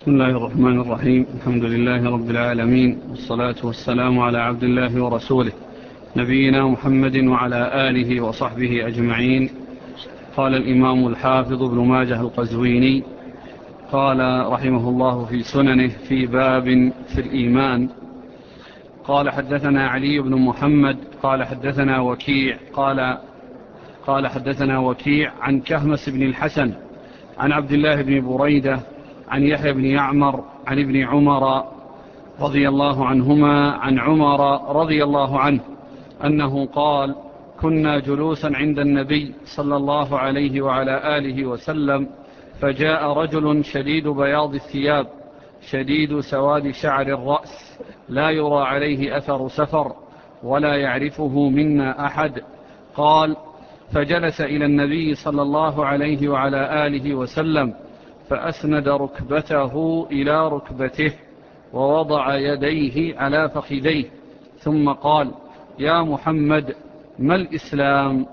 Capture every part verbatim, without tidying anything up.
بسم الله الرحمن الرحيم. الحمد لله رب العالمين، والصلاة والسلام على عبد الله ورسوله نبينا محمد وعلى آله وصحبه أجمعين. قال الإمام الحافظ ابن ماجه القزويني قال رحمه الله في سننه في باب في الإيمان، قال حدثنا علي بن محمد قال حدثنا وكيع قال قال حدثنا وكيع عن كهمس بن الحسن عن عبد الله بن بريدة عن يحيى بن يعمر عن ابن عمر رضي الله عنهما عن عمر رضي الله عنه أنه قال: كنا جلوسا عند النبي صلى الله عليه وعلى آله وسلم، فجاء رجل شديد بياض الثياب شديد سواد شعر الرأس، لا يرى عليه أثر سفر ولا يعرفه منا أحد. قال: فجلس إلى النبي صلى الله عليه وعلى آله وسلم، فأسند ركبته إلى ركبته ووضع يديه على فخذيه، ثم قال: يا محمد، ما الإسلام؟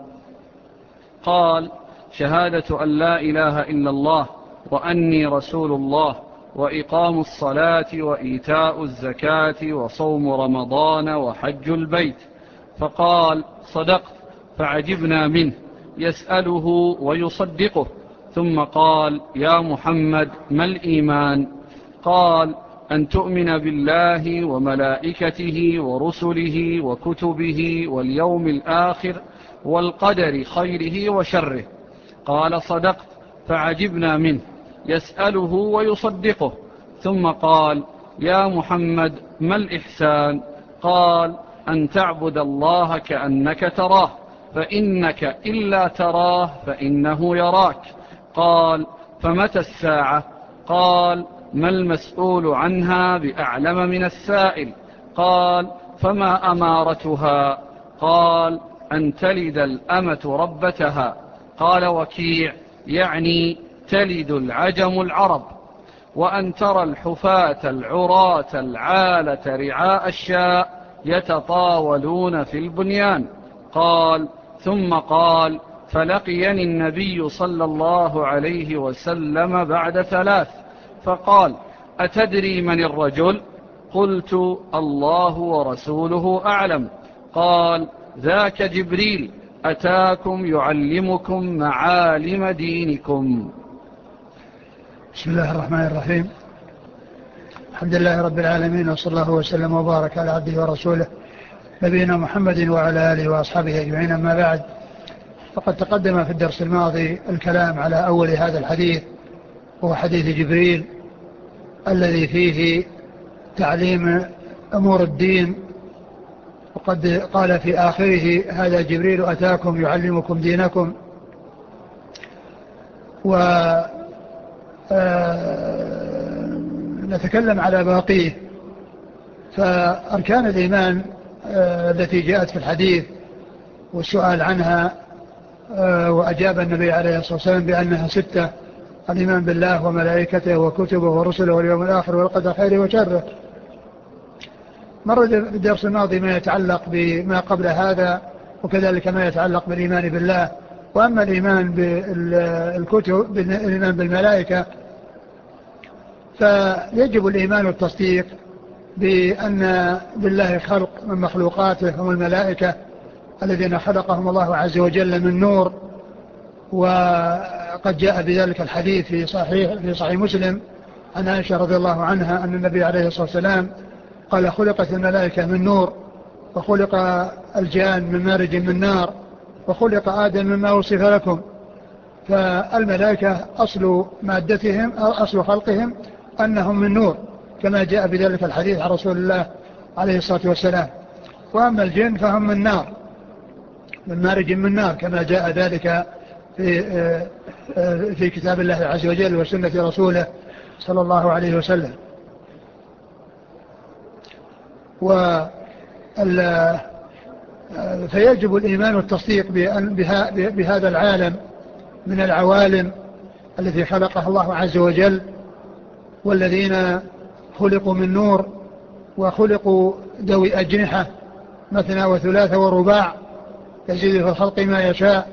قال: شهادة أن لا إله إلا الله وأني رسول الله، وإقام الصلاة وإيتاء الزكاة وصوم رمضان وحج البيت. فقال: صدقت. فعجبنا منه يسأله ويصدقه، ثم قال: يا محمد، ما الإيمان؟ قال: أن تؤمن بالله وملائكته ورسله وكتبه واليوم الآخر والقدر خيره وشره. قال: صدقت. فعجبنا منه يسأله ويصدقه، ثم قال: يا محمد، ما الإحسان؟ قال: أن تعبد الله كأنك تراه، فإنك إلا تراه فإنه يراك. قال: فمتى الساعة؟ قال: ما المسؤول عنها بأعلم من السائل. قال: فما أمارتها؟ قال: أن تلد الأمة ربتها. قال وكيع: يعني تلد العجم العرب. وأن ترى الحفاة العراة العالة رعاء الشاء يتطاولون في البنيان. قال: ثم قال: فلقيني النبي صلى الله عليه وسلم بعد ثلاث، فقال: أتدري من الرجل؟ قلت: الله ورسوله أعلم. قال: ذاك جبريل أتاكم يعلمكم معالم دينكم. بسم الله الرحمن الرحيم. الحمد لله رب العالمين، وصلى الله وسلم وبارك على عبده ورسوله نبينا محمد وعلى آله وأصحابه أجمعين. أما بعد، فقد تقدم في الدرس الماضي الكلام على أول هذا الحديث، وهو حديث جبريل الذي فيه تعليم أمور الدين، وقد قال في آخره: هذا جبريل أتاكم يعلمكم دينكم. ونتكلم على باقيه. فأركان الإيمان التي جاءت في الحديث والسؤال عنها، وأجاب النبي عليه الصلاة والسلام بأنها ستة: الإيمان بالله وملائكته وكتبه ورسله واليوم الآخر والقدر خيره وشره. مر في الدرس الماضي ما يتعلق بما قبل هذا، وكذلك ما يتعلق بالإيمان بالله. وأما الإيمان بالكتب، الإيمان بالملائكة، فيجب الإيمان والتصديق بأن بالله خلق من مخلوقاته هم الملائكة الذين خلقهم الله عز وجل من نور. وقد جاء بذلك الحديث في صحيح في صحيح مسلم عن عائشة رضي الله عنها أن النبي عليه الصلاة والسلام قال: خلقت الملائكة من نور، وخلق الجان من مارج من نار، وخلق آدم مما وصف لكم. فالملائكة أصل مادتهم أو أصل خلقهم أنهم من نور، كما جاء بذلك الحديث عن رسول الله عليه الصلاة والسلام. وأما الجن فهم من نار، من مارج من نار، كما جاء ذلك في في كتاب الله عز وجل وسنة رسوله صلى الله عليه وسلم. فيجب الإيمان والتصديق بهذا العالم من العوالم التي خلقها الله عز وجل، والذين خلقوا من نور وخلقوا ذوي أجنحة مثنى وثلاث ورباع، يزيد في الخلق ما يشاء.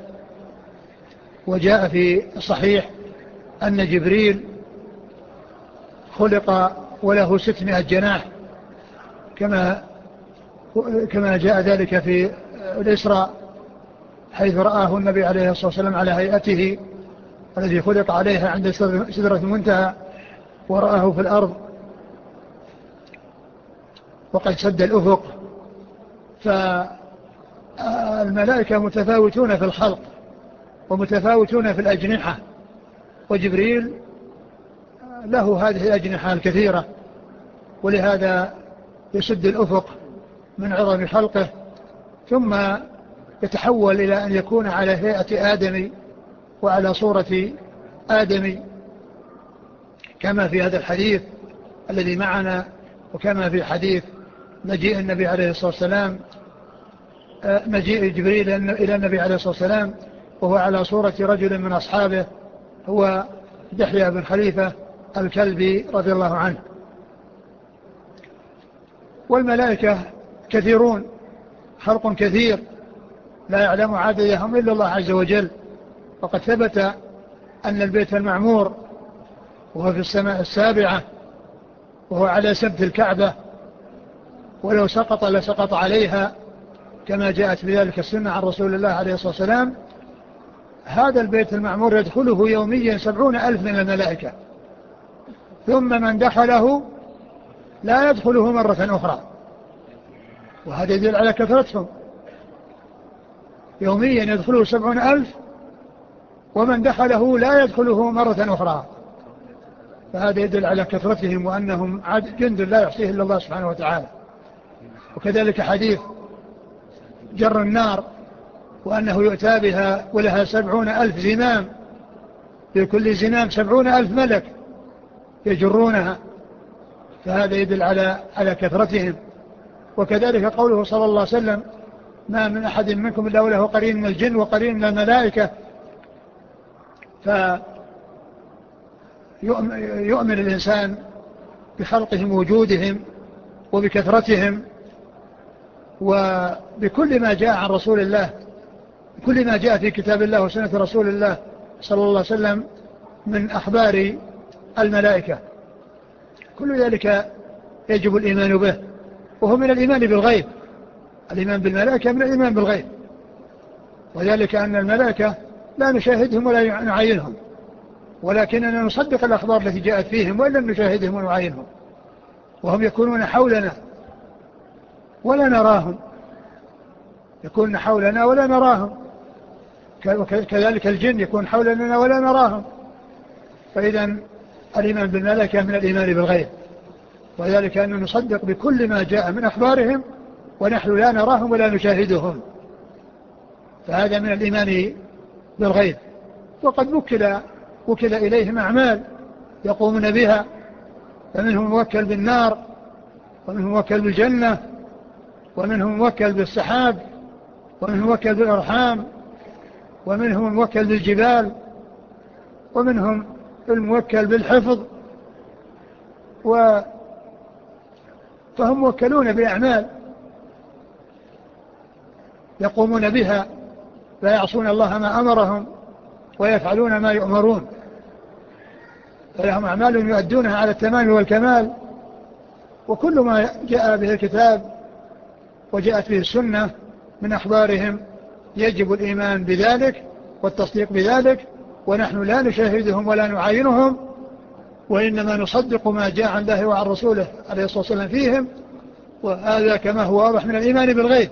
وجاء في الصحيح أن جبريل خلق وله ستمائة جناح كما كما جاء ذلك في الإسراء، حيث رآه النبي عليه الصلاة والسلام على هيئته الذي خلق عليها عند سدرة المنتهى، ورآه في الأرض وقد سد الأفق. فالملائكة متفاوتون في الخلق ومتفاوتون في الأجنحة، وجبريل له هذه الأجنحة الكثيرة، ولهذا يسد الأفق من عظم خلقه، ثم يتحول إلى أن يكون على هيئة آدمي وعلى صورة آدمي، كما في هذا الحديث الذي معنا، وكما في حديث مجيء النبي عليه الصلاة والسلام، مجيء جبريل إلى النبي عليه الصلاة والسلام وهو على صورة رجل من أصحابه، هو دحية بن خليفة الكلبي رضي الله عنه. والملائكة كثيرون، خلق كثير لا يعلم عددهم إلا الله عز وجل. وقد ثبت أن البيت المعمور وهو في السماء السابعة وهو على سبت الكعبة، ولو سقط لسقط عليها كما جاءت بذلك السنة عن رسول الله عليه الصلاة والسلام. هذا البيت المعمور يدخله يوميا سبعون ألف من الملائكة، ثم من دخله لا يدخله مرة أخرى، وهذا يدل على كثرتهم. يوميا يدخله سبعون ألف، ومن دخله لا يدخله مرة أخرى، فهذا يدل على كثرتهم وأنهم جند لا يحصيه إلا الله سبحانه وتعالى. وكذلك حديث جر النار، وأنه يؤتى بها ولها سبعون ألف زمام، في كل زمام سبعون ألف ملك يجرونها، فهذا يدل على على كثرتهم. وكذلك قوله صلى الله عليه وسلم: ما من أحد منكم إلا وله قرين من الجن وقرين من الملائكة. فيؤمن الإنسان بخلقهم ووجودهم وبكثرتهم وبكل ما جاء عن رسول الله، كل ما جاء في كتاب الله وسنة رسول الله صلى الله عليه وسلم من أخبار الملائكة، كل ذلك يجب الإيمان به، وهو من الإيمان بالغيب. الإيمان بالملائكة من الإيمان بالغيب، وذلك أن الملائكة لا نشاهدهم ولا نعاينهم، ولكننا نصدق الأخبار التي جاءت فيهم وإن لم نشاهدهم ونعاينهم، وهم يكونون حولنا ولا نراهم، يكون حولنا ولا نراهم، كذلك الجن يكون حولنا ولا نراهم. فإذا الإيمان بالملائكة من الإيمان بالغيب، وذلك أن نصدق بكل ما جاء من أخبارهم ونحن لا نراهم ولا نشاهدهم، فهذا من الإيمان بالغيب. وقد وكل وكل إليهم أعمال يقومون بها، فمنهم موكل بالنار، ومنهم موكل بالجنة، ومنهم موكل بالسحاب، ومنهم موكل بالأرحام، ومنهم الموكل بالجبال، ومنهم الموكل بالحفظ، و فهم موكلون بأعمال يقومون بها، لا يعصون الله ما أمرهم ويفعلون ما يؤمرون، فلهم أعمال يؤدونها على التمام والكمال. وكل ما جاء به الكتاب وجاءت به السنة من أخبارهم يجب الإيمان بذلك والتصديق بذلك، ونحن لا نشاهدهم ولا نعاينهم، وإنما نصدق ما جاء عن الله وعن رسوله عليه الصلاة والسلام فيهم، وهذا كما هو واضح من الإيمان بالغيب.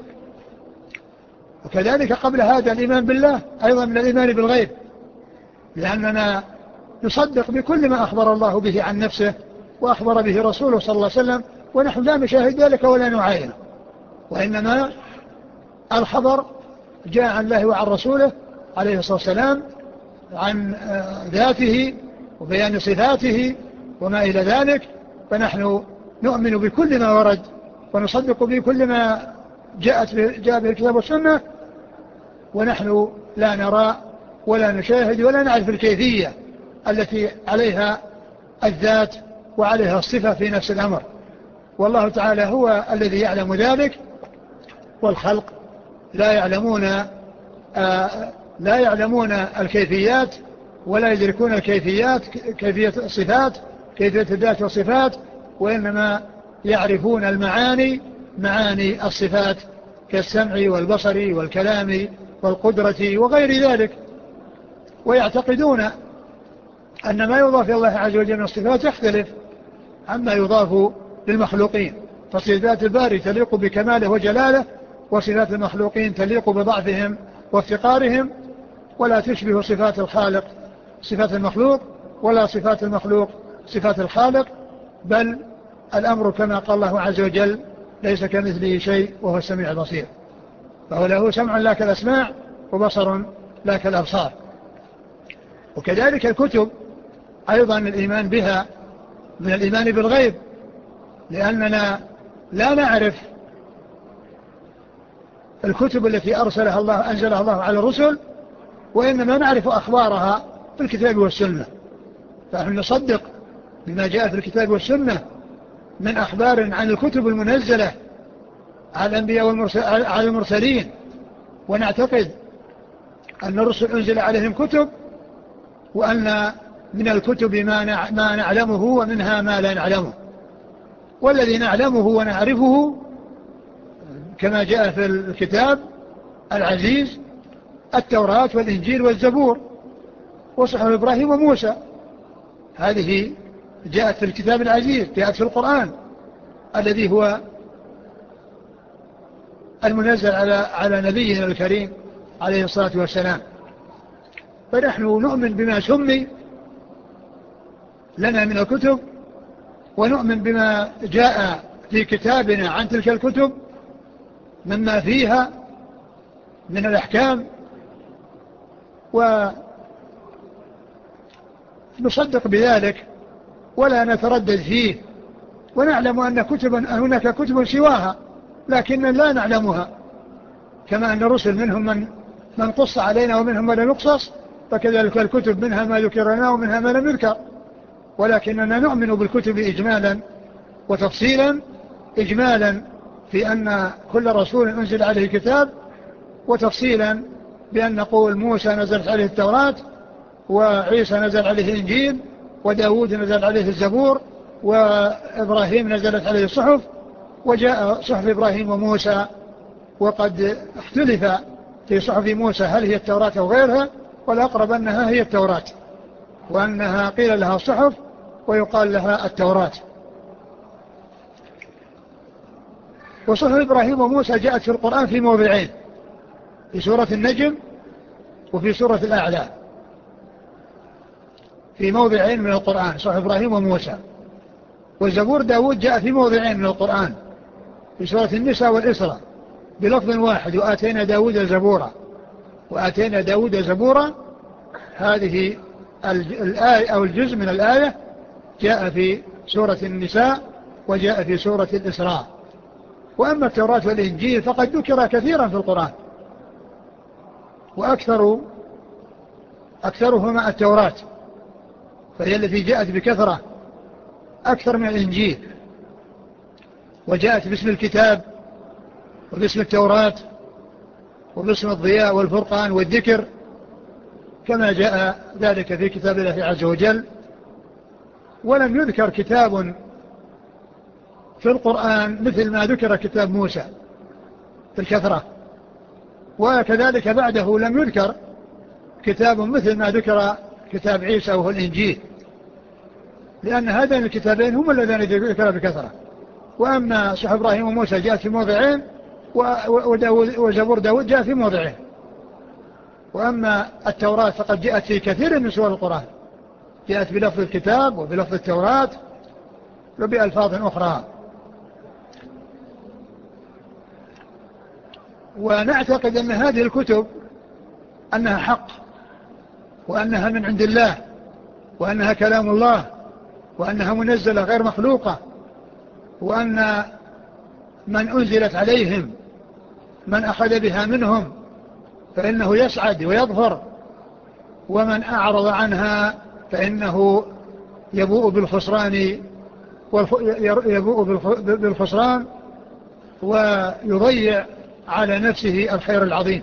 وكذلك قبل هذا الإيمان بالله أيضا من الإيمان بالغيب، لأننا نصدق بكل ما أخبر الله به عن نفسه وأخبر به رسوله صلى الله عليه وسلم، ونحن لا نشاهد ذلك ولا نعاينه، وإنما الخبر جاء عن الله وعن رسوله عليه الصلاة والسلام عن ذاته وبيان صفاته وما إلى ذلك، فنحن نؤمن بكل ما ورد ونصدق بكل ما جاءت جاء به الكتاب والسنة، ونحن لا نرى ولا نشاهد ولا نعرف الكيفية التي عليها الذات وعليها الصفة في نفس الأمر، والله تعالى هو الذي يعلم ذلك، والخلق لا يعلمون آه لا يعلمون الكيفيات ولا يدركون الكيفيات، كيفية الصفات كيفية الذات والصفات، وإنما يعرفون المعاني، معاني الصفات كالسمع والبصر والكلام والقدرة وغير ذلك، ويعتقدون أن ما يضاف إلى الله عز وجل من الصفات يختلف عما يضاف للمخلوقين، فصفات الباري تليق بكماله وجلاله، وصفات المخلوقين تليق بضعفهم وافتقارهم، ولا تشبه صفات الخالق صفات المخلوق، ولا صفات المخلوق صفات الخالق، بل الأمر كما قال الله عز وجل: ليس كمثله شيء وهو السميع البصير. فهو له سمع لا كالأسماع، وبصر لا كالأبصار. وكذلك الكتب أيضا الإيمان بها من الإيمان بالغيب، لأننا لا نعرف الكتب التي أرسلها الله أنزلها الله على الرسل، وإنما نعرف أخبارها في الكتاب والسنة، فنحن نصدق بما جاء في الكتاب والسنة من أخبار عن الكتب المنزلة على الأنبياء والمرسل على المرسلين، ونعتقد أن الرسل أنزل عليهم كتب، وأن من الكتب ما ما نعلمه ومنها ما لا نعلمه، والذي نعلمه ونعرفه كما جاء في الكتاب العزيز التوراة والإنجيل والزبور وصحف إبراهيم وموسى، هذه جاءت في الكتاب العزيز، جاءت في القرآن الذي هو المنزل على على نبينا الكريم عليه الصلاة والسلام. فنحن نؤمن بما سمي لنا من الكتب، ونؤمن بما جاء في كتابنا عن تلك الكتب مما فيها من الأحكام، ونصدق بذلك ولا نتردد فيه، ونعلم أن كتبا هناك كتب سواها لكن لا نعلمها، كما أن الرسل منهم من من قص علينا ومنهم من لم يقصص، فكذلك الكتب منها ما ذكر لنا ومنها ما لم يذكر، ولكننا نؤمن بالكتب إجمالا وتفصيلا. إجمالا في أن كل رسول أنزل عليه كتاب، وتفصيلا بأن نقول موسى نزلت عليه التوراة، وعيسى نزل عليه الإنجيل، وداود نزل عليه الزبور، وإبراهيم نزلت عليه الصحف، وجاء صحف إبراهيم وموسى، وقد اختلف في صحف موسى هل هي التوراة أو غيرها، والأقرب أنها هي التوراة، وأنها قيل لها صحف ويقال لها التوراة. وصحف إبراهيم وموسى جاءت في القرآن في موضعين، في سورة النجم وفي سورة الأعلى، في موضعين من القرآن صحف إبراهيم وموسى. والزبور داود جاء في موضعين من القرآن، في سورة النساء والإسراء بلفظ واحد: وآتينا داود زبورا، وآتينا داود زبورا. هذه الآية أو الجزء من الآية جاء في سورة النساء وجاء في سورة الإسراء. وأما التوراة والإنجيل فقد ذكر كثيرا في القرآن، وأكثر أكثرهما التوراة، فهي التي جاءت بكثرة أكثر من الإنجيل، وجاءت باسم الكتاب وباسم التوراة وباسم الضياء والفرقان والذكر، كما جاء ذلك في كتاب الله عز وجل. ولم يذكر كتاب في القرآن مثل ما ذكر كتاب موسى في الكثرة، وكذلك بعده لم يذكر كتاب مثل ما ذكر كتاب عيسى وهو الإنجيل، لأن هذين الكتابين هم الذين ذكر بكثرة. وأما صحف إبراهيم وموسى جاءت في موضعين، وزبور داود جاء في موضعين. وأما التوراة فقد جاءت في كثير من سور القرآن، جاءت بلفظ الكتاب وبلفظ التوراة وبألفاظ أخرى. ونعتقد أن هذه الكتب أنها حق، وأنها من عند الله، وأنها كلام الله، وأنها منزلة غير مخلوقة، وأن من أنزلت عليهم من أخذ بها منهم فإنه يسعد ويظفر، ومن أعرض عنها فإنه يبوء بالخسران يبوء بالخسران ويضيع على نفسه الخير العظيم.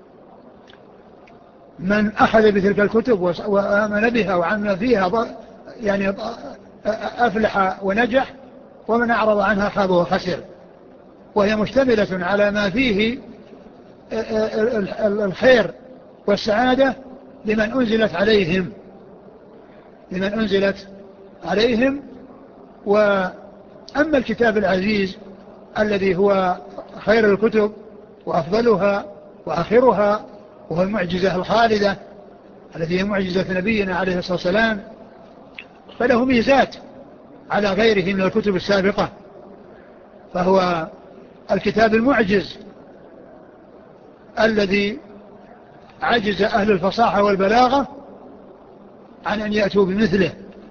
من أخذ بتلك الكتب وآمن بها وعمل فيها يعني أفلح ونجح، ومن أعرض عنها خاب وخسر. وهي مشتملة على ما فيه الخير والسعادة لمن أنزلت عليهم لمن أنزلت عليهم وأما الكتاب العزيز الذي هو خير الكتب وأفضلها وآخرها، وهو المعجزة الخالدة التي هي معجزة نبينا عليه الصلاة والسلام، فله ميزات على غيره من الكتب السابقة. فهو الكتاب المعجز الذي عجز أهل الفصاحة والبلاغة عن أن يأتوا بمثله،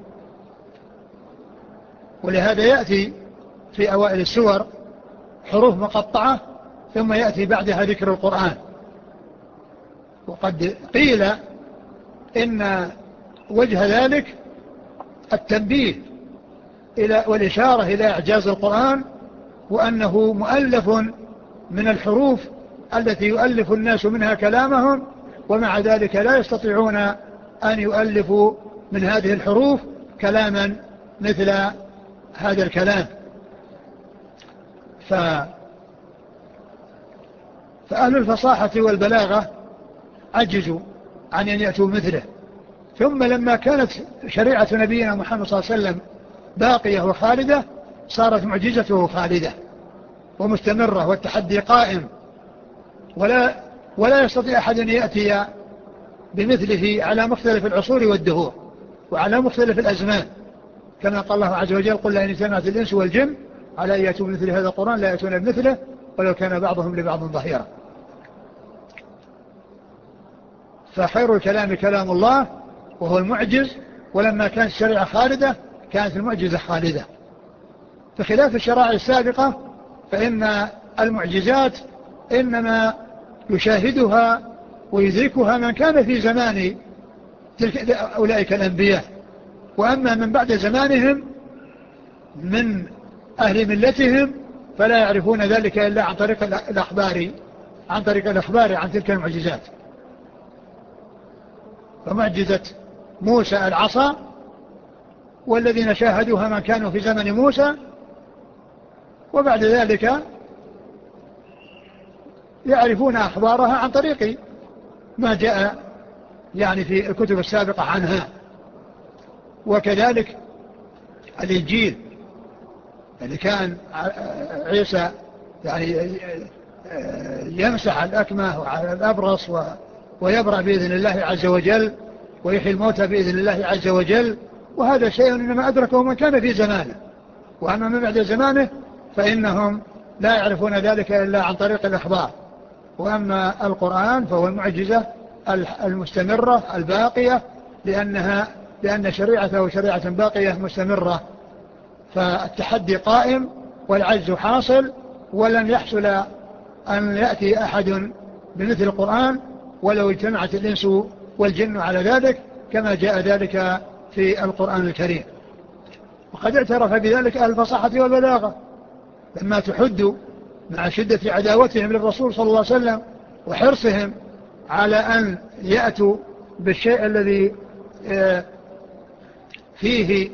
ولهذا يأتي في أوائل السور حروف مقطعة ثم يأتي بعدها ذكر القرآن. وقد قيل إن وجه ذلك التنبيه إلى والإشارة إلى إعجاز القرآن، وأنه مؤلف من الحروف التي يؤلف الناس منها كلامهم، ومع ذلك لا يستطيعون أن يؤلفوا من هذه الحروف كلاما مثل هذا الكلام. ف... فأهل الفصاحة والبلاغة عجزوا عن أن يأتوا مثله. ثم لما كانت شريعة نبينا محمد صلى الله عليه وسلم باقية وخالدة، صارت معجزته خالدة ومستمرة، والتحدي قائم، ولا, ولا يستطيع أحد أن يأتي بمثله على مختلف العصور والدهور وعلى مختلف الأزمان، كما قال الله عز وجل: قل لئن اجتمعت الإنس والجن على أن يأتوا بمثل هذا القرآن لا يأتون بمثله ولو كان بعضهم لبعض ظهيرا. فخير الكلام كلام الله وهو المعجز، ولما كانت الشريعة خالدة كانت المعجزة خالدة، بخلاف الشرائع السابقة فإن المعجزات إنما يشاهدها ويدركها من كان في زمان تلك أولئك الأنبياء، وأما من بعد زمانهم من أهل ملتهم فلا يعرفون ذلك إلا عن طريق الأخبار عن طريق الأخبار عن تلك المعجزات. فمعجزة موسى العصا، والذين شاهدوها من كانوا في زمن موسى، وبعد ذلك يعرفون أخبارها عن طريق ما جاء يعني في الكتب السابقة عنها. وكذلك الإنجيل اللي كان عيسى يعني يمسح الأكمه وعلى الأبرص ويبرأ بإذن الله عز وجل ويحيي الموتى بإذن الله عز وجل، وهذا شيء إنما أدركه من كان في زمانه، وأما من بعد زمانه فإنهم لا يعرفون ذلك إلا عن طريق الأخبار. وأما القرآن فهو المعجزة المستمرة الباقية، لأنها لأن شريعته شريعة باقية مستمرة، فالتحدي قائم والعجز حاصل، ولن يحصل أن يأتي أحد بمثل القرآن ولو اجتمعت الإنس والجن على ذلك، كما جاء ذلك في القرآن الكريم. وقد اعترف بذلك أهل الفصاحة والبلاغة لما تحدوا مع شدة عداوتهم للرسول صلى الله عليه وسلم وحرصهم على أن يأتوا بالشيء الذي فيه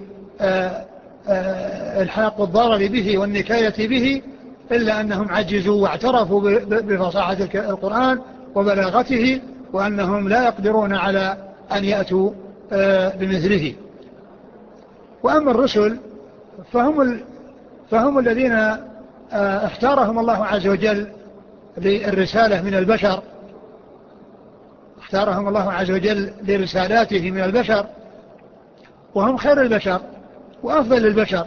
الحاق الضرر به والنكاية به، إلا أنهم عجزوا واعترفوا بفصاحة القرآن وبلاغته، وأنهم لا يقدرون على أن يأتوا بمثله. وأما الرسل فهم, فهم الذين اختارهم الله عز وجل للرسالة من البشر، اختارهم الله عز وجل لرسالاته من البشر، وهم خير البشر وأفضل البشر.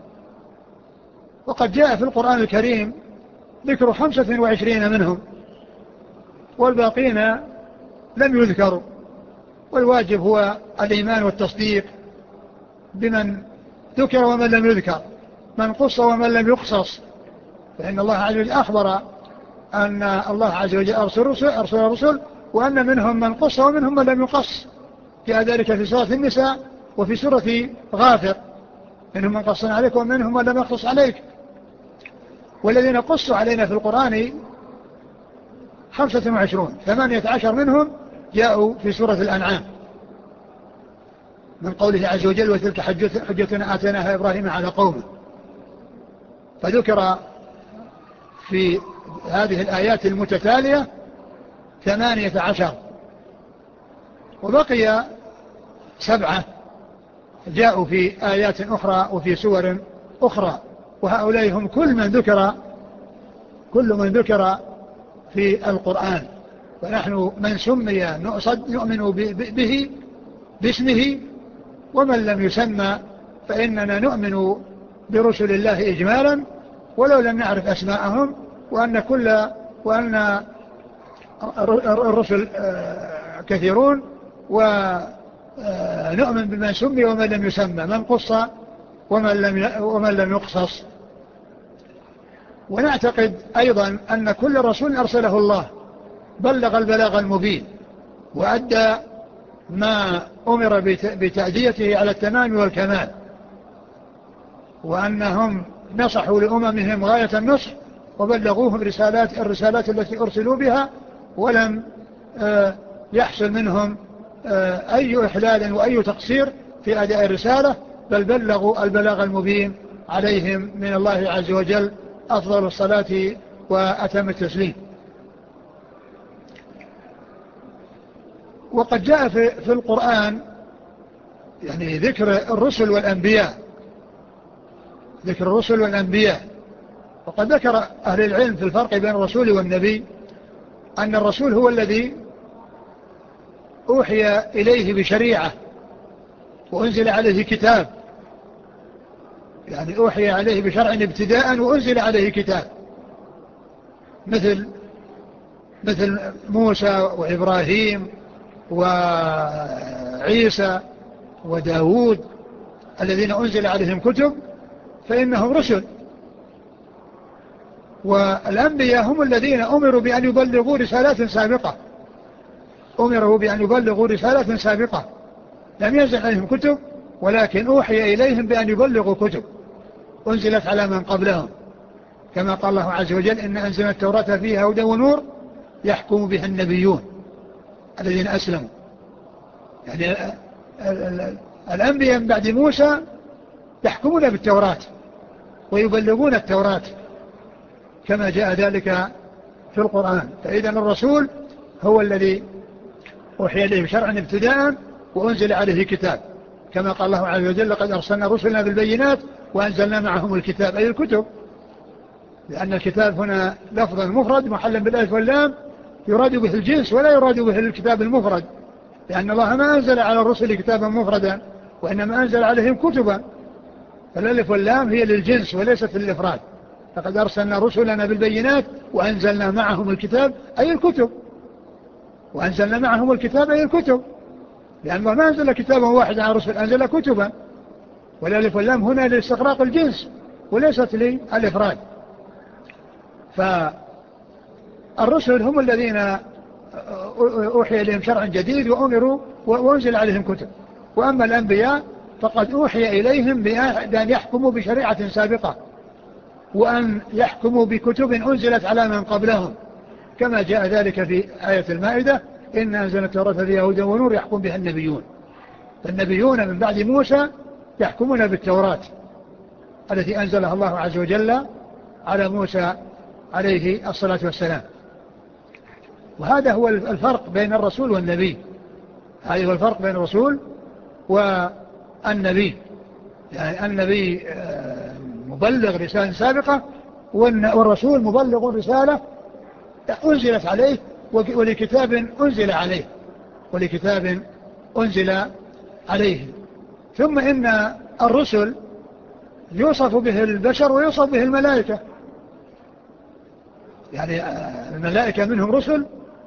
وقد جاء في القرآن الكريم ذكر خمسة وعشرين منهم، والباقين لم يذكروا، والواجب هو الإيمان والتصديق بمن ذكر ومن لم يذكر، من قص ومن لم يقصص، فإن الله عز وجل أخبر أن الله عز وجل أرسل رسل, أرسل رسل وأن منهم من قص ومنهم من لم يقص، جاء ذلك في سورة النساء وفي سورة غافر: منهم من قص عليك ومنهم من لم يقص عليك. والذين قصوا علينا في القرآن خمسة وعشرون، ثمانية عشر منهم جاءوا في سورة الأنعام، من قوله عز وجل وتلك حجتنا آتيناها إبراهيم على قومه. فذكر في هذه الآيات المتتالية ثمانية عشر، وبقي سبعة جاءوا في آيات أخرى وفي سور أخرى، وهؤلاء هم كل من ذكر كل من ذكر في القرآن. ونحن من سمي نؤمن به باسمه، ومن لم يسمى فإننا نؤمن برسل الله إجمالا ولو لم نعرف أسماءهم، وأن كل وأن الرسل كثيرون، ونؤمن بمن سمي ومن لم يسمى، من قص ومن لم ومن لم يقصص. ونعتقد أيضا أن كل رسول أرسله الله بلغ البلاغ المبين وأدى ما أمر بتأديته على التمام والكمال، وأنهم نصحوا لأممهم غاية النصح وبلغوهم رسالات الرسالات التي أرسلوا بها، ولم يحصل منهم أي إحلال وأي تقصير في أداء الرسالة، بل بلغوا البلاغ المبين عليهم من الله عز وجل أفضل الصلاة وأتم التسليم. وقد جاء في, في القرآن يعني ذكر الرسل والأنبياء ذكر الرسل والأنبياء وقد ذكر أهل العلم في الفرق بين الرسول والنبي أن الرسول هو الذي أوحي إليه بشريعة وأنزل عليه كتاب، يعني أوحي عليه بشرع ابتداء وأنزل عليه كتاب، مثل مثل موسى وإبراهيم وعيسى وداود الذين أنزل عليهم كتب فإنهم رسل. والأنبياء هم الذين أمروا بأن يبلغوا رسالات سابقة أمروا بأن يبلغوا رسالات سابقة لم ينزل عليهم كتب، ولكن أوحي إليهم بأن يبلغوا كتب أنزلت على من قبلهم، كما قال الله عز وجل إن أنزلنا التوراة فيها هدى ونور يحكم بها النبيون الذين أسلموا. يعني الأنبياء من بعد موسى يحكمون بالتوراة ويبلغون التوراة كما جاء ذلك في القرآن. فإذن الرسول هو الذي أوحي إليه بشرع ابتداء وأنزل عليه كتاب، كما قال الله عز وجل لقد أرسلنا رسلنا بالبينات وأنزلنا معهم الكتاب، أي الكتب، لأن الكتاب هنا لفظ مفرد محلا بالألف واللام يراد به الجنس ولا يراد به الكتاب المفرد، لأن الله ما أنزل على الرسل كتابا مفردا وإنما أنزل عليهم كتبا، فالألف واللام هي للجنس وليست للإفراد. لقد أرسلنا رسلنا بالبينات وأنزلنا معهم الكتاب أي الكتب، وأنزلنا معهم الكتاب أي الكتب، لأن الله ما أنزل كتابا واحدا على الرسل، أنزل كتبا، والألف واللام هنا لاستغراق الجنس وليست للإفراد. فالرسل هم الذين أوحي إليهم شرع جديد وأمروا وأنزل عليهم كتب، وأما الأنبياء فقد أوحي إليهم بأن يحكموا بشريعة سابقة وأن يحكموا بكتب أنزلت على من قبلهم، كما جاء ذلك في آية المائدة إن أنزلنا التوراة فيها هدى ونور يحكم بها النبيون. فالنبيون من بعد موسى يحكمون بالتوراة التي أنزلها الله عز وجل على موسى عليه الصلاة والسلام. وهذا هو الفرق بين الرسول والنبي، هذا هو الفرق بين الرسول والنبي، يعني النبي مبلغ رسالة سابقة والرسول مبلغ رسالة أنزلت عليه ولكتاب أنزل عليه ولكتاب أنزل عليه. ثم إن الرسل يوصف به البشر ويوصف به الملائكة، يعني الملائكة منهم رسل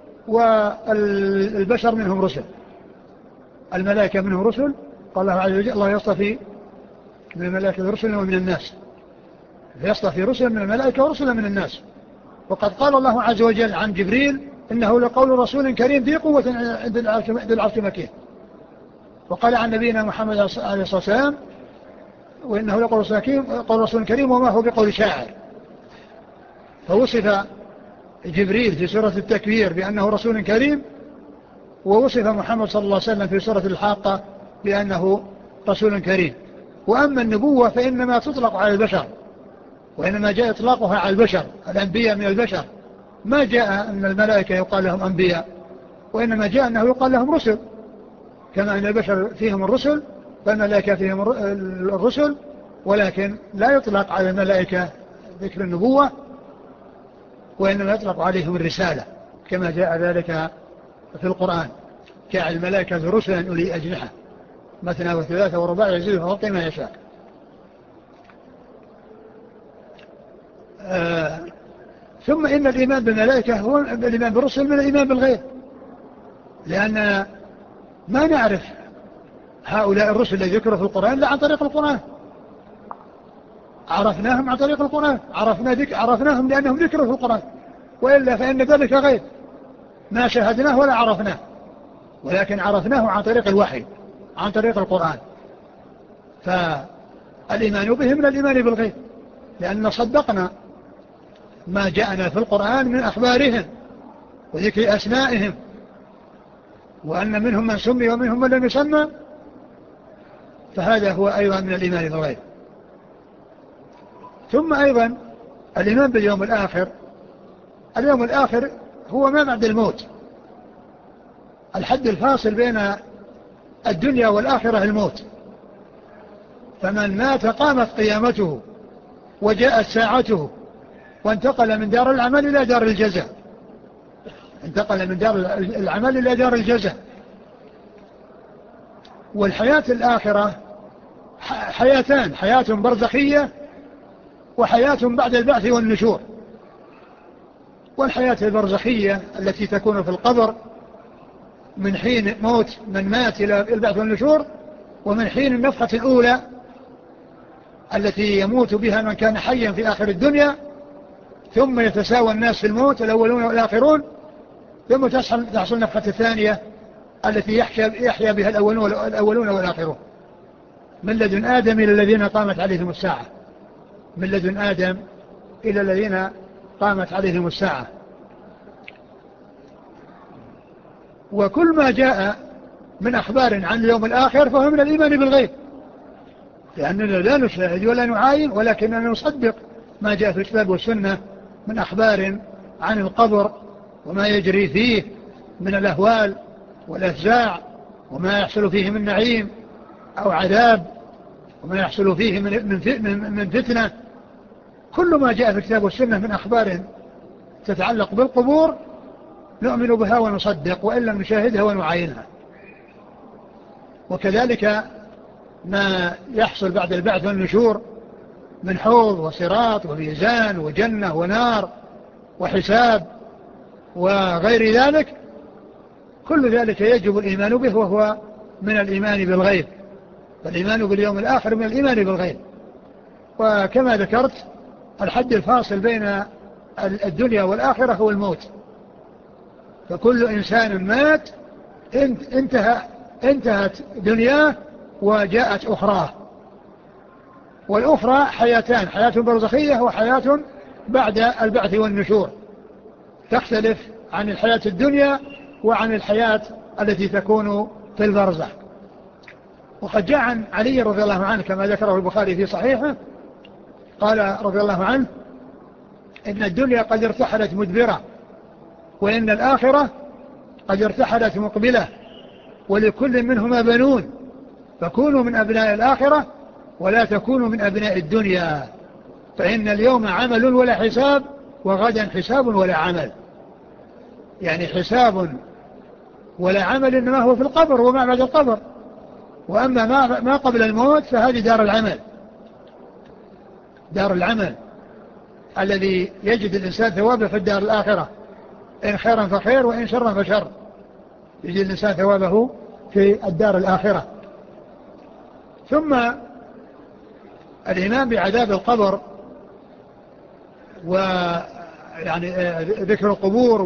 والبشر منهم رسل. الملائكة منهم رسل، قال الله عز وجل الله يصطفي من الملائكة رسلا ومن الناس، يصطفي رسلا من الملائكة ورسلا من الناس. وقد قال الله عز وجل عن جبريل إنه لقول رسول كريم ذي قوة عند العرش مكين. وقال عن نبينا محمد عليه الصلاة والسلام وإنه لقول رسول كريم وما هو بقول شاعر. فوصف جبريل في سورة التكوير بأنه رسول كريم، ووصف محمد صلى الله عليه وسلم في سورة الحاقة بأنه رسول كريم. وأما النبوة فإنما تطلق على البشر، وإنما جاء إطلاقها على البشر، الأنبياء من البشر، ما جاء أن الملائكة يقال لهم أنبياء، وإنما جاء أنه يقال لهم رسل، كما أن البشر فيهم الرسل فالملائكة فيهم الرسل، ولكن لا يطلق على الملائكة ذكر النبوة، وإنما يطلق عليهم الرسالة كما جاء ذلك في القرآن. جاء الملائكة رسلا أولي أجنحة مثنى وثلاثة ورباع يزيد فوق ما يشاء. آه ثم إن الإيمان بالملائكة هو الإيمان بالرسل من الإيمان بالغيب، لأن ما نعرف هؤلاء الرسل الذي ذكروا في القرآن لا عن طريق القرآن، عرفناهم عن طريق القرآن، عرفنا ذك... عرفناهم لأنهم ذكروا في القرآن، وإلا فإن ذلك غيب ما شاهدناه ولا عرفناه، ولكن عرفناه عن طريق الوحي عن طريق القرآن. فالإيمان بهم من الإيمان بالغيب، لأن صدقنا ما جاءنا في القرآن من أخبارهم وذكر أسمائهم، وأن منهم من سمي ومنهم من لم يسمى، فهذا هو أيضا من الإيمان بالغيب. ثم أيضا الإيمان باليوم الآخر. اليوم الآخر هو ما بعد الموت، الحد الفاصل بين الدنيا والآخرة الموت، فمن مات قامت قيامته وجاءت ساعته وانتقل من دار العمل إلى دار الجزاء، انتقل من دار العمل إلى دار الجزاء. والحياة الآخرة حياتان، حياة برزخية وحياة بعد البعث والنشور. والحياة البرزخية التي تكون في القبر من حين موت من مات إلى البعث والنشور، ومن حين النفخة الأولى التي يموت بها من كان حيا في آخر الدنيا، ثم يتساوى الناس في الموت الأولون والآخرون، ثم تحصل النفخة الثانية التي يحيا بها الأولون والآخرون، من لدن آدم إلى الذين قامت عليهم الساعة، من لدن آدم إلى الذين قامت عليهم الساعة. وكل ما جاء من أخبار عن اليوم الآخر فهو من الإيمان بالغيب، لأننا لا نشاهد ولا نعاين، ولكننا نصدق ما جاء في الكتاب والسنة من أخبار عن القبر وما يجري فيه من الأهوال والأفزاع، وما يحصل فيه من نعيم أو عذاب، وما يحصل فيه من من فتنة. كل ما جاء في الكتاب والسنة من أخبار تتعلق بالقبور نؤمن بها ونصدق، وإن لم نشاهدها ونعاينها. وكذلك ما يحصل بعد البعث والنشور من حوض وصراط وميزان وجنة ونار وحساب وغير ذلك، كل ذلك يجب الإيمان به، وهو من الإيمان بالغيب. فالإيمان باليوم الآخر من الإيمان بالغيب. وكما ذكرت الحد الفاصل بين الدنيا والآخرة هو الموت، فكل إنسان مات انتهى انتهت دنياه وجاءت أخراه. والأخرى حياتان، حياة برزخية وحياة بعد البعث والنشور، تختلف عن الحياة الدنيا وعن الحياة التي تكون في البرزخ. وقد جاء عن علي رضي الله عنه كما ذكره البخاري في صحيحه قال رضي الله عنه: إن الدنيا قد ارتحلت مدبرة، وإن الآخرة قد ارتحلت مقبلة، ولكل منهما بنون، فكونوا من أبناء الآخرة ولا تكونوا من أبناء الدنيا، فإن اليوم عمل ولا حساب، وغدا حساب ولا عمل. يعني حساب ولا عمل إنما هو في القبر وما بعد القبر، وأما ما, ما قبل الموت فهذه دار العمل، دار العمل الذي يجد الإنسان ثوابه في الدار الآخرة، إن خيرا فخير وإن شرا فشر، يجد الإنسان ثوابه في الدار الآخرة. ثم الإيمان بعذاب القبر ويعني ذكر القبور،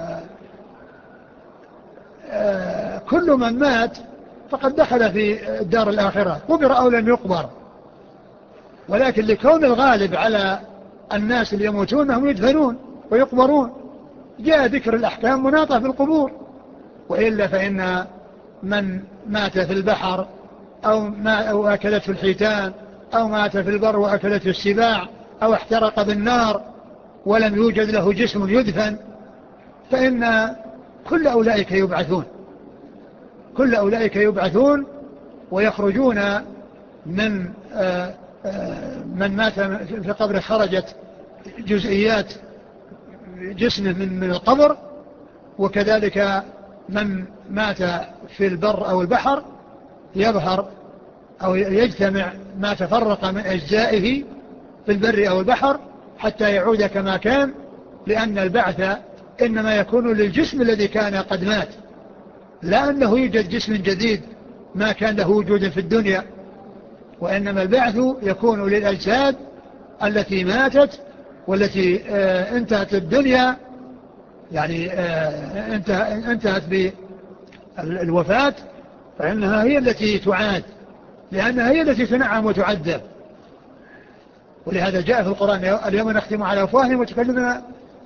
وكل من مات فقد دخل في الدار الآخرة، قبر أو لم يقبر، ولكن لكون الغالب على الناس اللي يموتون هم يدفنون ويقبرون، جاء ذكر الأحكام مناطة في القبور. وإلا فإن من مات في البحر أو, ما أو أكلته الحيتان أو مات في البر وأكلته السباع أو احترق بالنار ولم يوجد له جسم يدفن، فإن كل أولئك يبعثون كل أولئك يبعثون ويخرجون من آآ آآ من مات في قبر خرجت جزئيات جسمه من من القبر، وكذلك من مات في البر أو البحر يظهر أو يجتمع ما تفرق من أجزائه في البر أو البحر حتى يعود كما كان، لأن البعث إنما يكون للجسم الذي كان قد مات، لا أنه يوجد جسم جديد ما كان له وجود في الدنيا، وإنما البعث يكون للأجساد التي ماتت والتي آه انتهت الدنيا، يعني آه انتهت بالوفاة، فإنها هي التي تعاد، لأنها هي التي تنعم وتعذب. ولهذا جاء في القرآن اليوم نختم على أفواههم وتكلمنا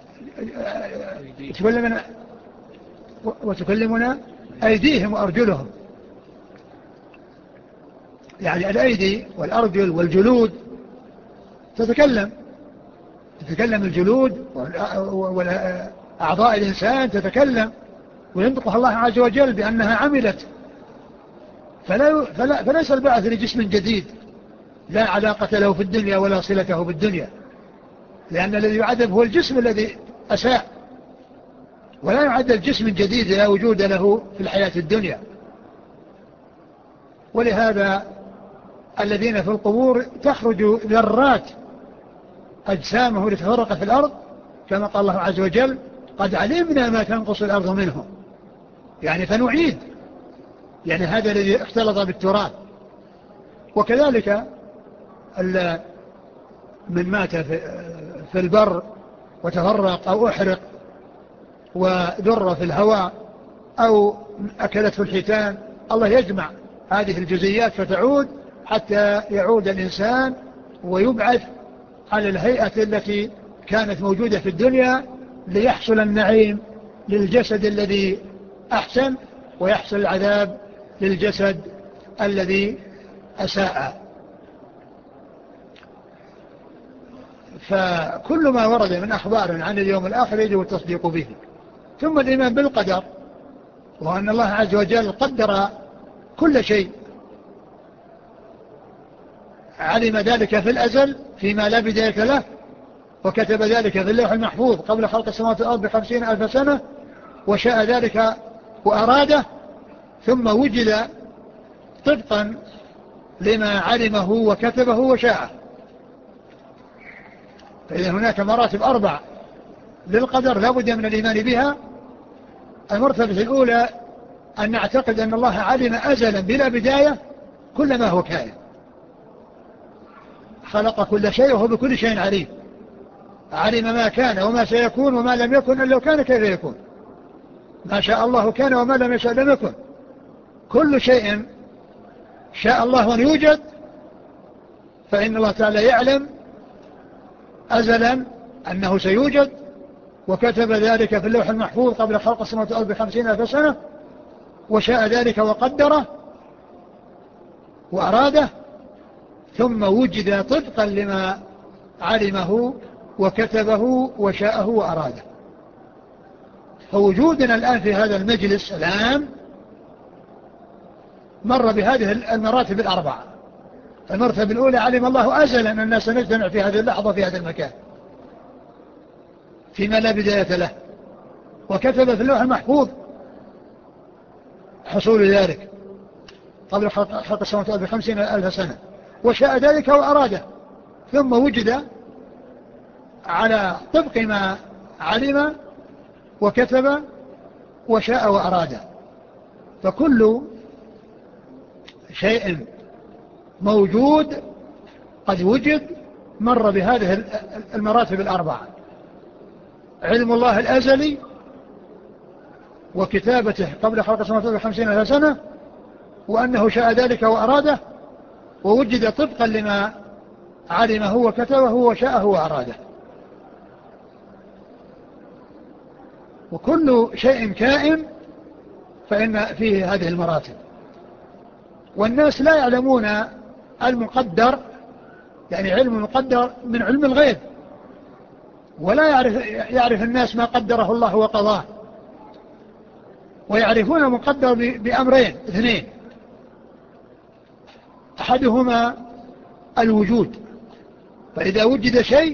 وتكلمنا وتكلمنا أيديهم وأرجلهم، يعني الأيدي والأرجل والجلود تتكلم تتكلم الجلود وأعضاء الإنسان تتكلم وينطقها الله عز وجل بأنها عملت، فلا فلا فليس البعث لجسم جديد لا علاقة له في الدنيا ولا صلته بالدنيا، لأن الذي يعذب هو الجسم الذي أساء، ولا يعذب جسم جديد لا وجود له في الحياة الدنيا. ولهذا الذين في القبور تخرج ذرات أجسامه لتفرق في الأرض، كما قال الله عز وجل قد علمنا ما تنقص الأرض منهم، يعني فنعيد، يعني هذا الذي اختلط بالتراب. وكذلك من مات في البر وتفرق أو أحرق وذر في الهواء أو أكلته الحيتان، الله يجمع هذه الجزئيات فتعود حتى يعود الإنسان ويبعث على الهيئة التي كانت موجودة في الدنيا، ليحصل النعيم للجسد الذي أحسن ويحصل العذاب للجسد الذي أساء. فكل ما ورد من أخبار عن اليوم الآخر يجب التصديق به. ثم الإيمان بالقدر، وأن الله عز وجل قدر كل شيء، علم ذلك في الأزل فيما لا بداية له، وكتب ذلك في اللوح المحفوظ قبل خلق السماوات والأرض بخمسين ألف سنة، وشاء ذلك وأراده، ثم وجد طبقا لما علمه وكتبه وشاءه. فإذا هناك مراتب أربع للقدر لا بد من الإيمان بها. المرتبة الأولى أن نعتقد أن الله علم أزلا بلا بداية كل ما هو كائن، خلق كل شيء وهو بكل شيء عليم، علم ما كان وما سيكون وما لم يكن إلا لو كان كيف يكون، ما شاء الله كان وما لم يشاء لم يكن. كل شيء شاء الله أن يوجد، فإن الله تعالى يعلم أزلا أنه سيوجد، وكتب ذلك في اللوح المحفوظ قبل خلق السماوات والأرض بخمسين ألف سنة، وشاء ذلك وقدره وأراده، ثم وجد طبقا لما علمه وكتبه وشاءه وأراده. فوجودنا الآن في هذا المجلس الآن مر بهذه المراتب الأربعة. المرتبة الأولى علم الله أزلا أن الناس نجتمع في هذه اللحظة في هذا المكان فيما لا بداية له، وكتب في اللوح المحفوظ حصول ذلك قبل خلق السماوات والأرض بخمسين ألف سنة، وشاء ذلك وأراده، ثم وجد على طبق ما علم وكتب وشاء وأراده. فكل شيء موجود قد وجد مر بهذه المراتب الأربعة: علم الله الأزلي وكتابته قبل خلق السماوات والأرض بخمسين ألف سنة، وأنه شاء ذلك وأراده، ووجد طبقا لما علمه وكتبه وشاءه وأراده. وكل شيء كائن فإن فيه هذه المراتب. والناس لا يعلمون المقدر، يعني علم المقدر من علم الغيب، ولا يعرف, يعرف الناس ما قدره الله وقضاه. ويعرفون المقدر بأمرين اثنين: أحدهما الوجود، فإذا وجد شيء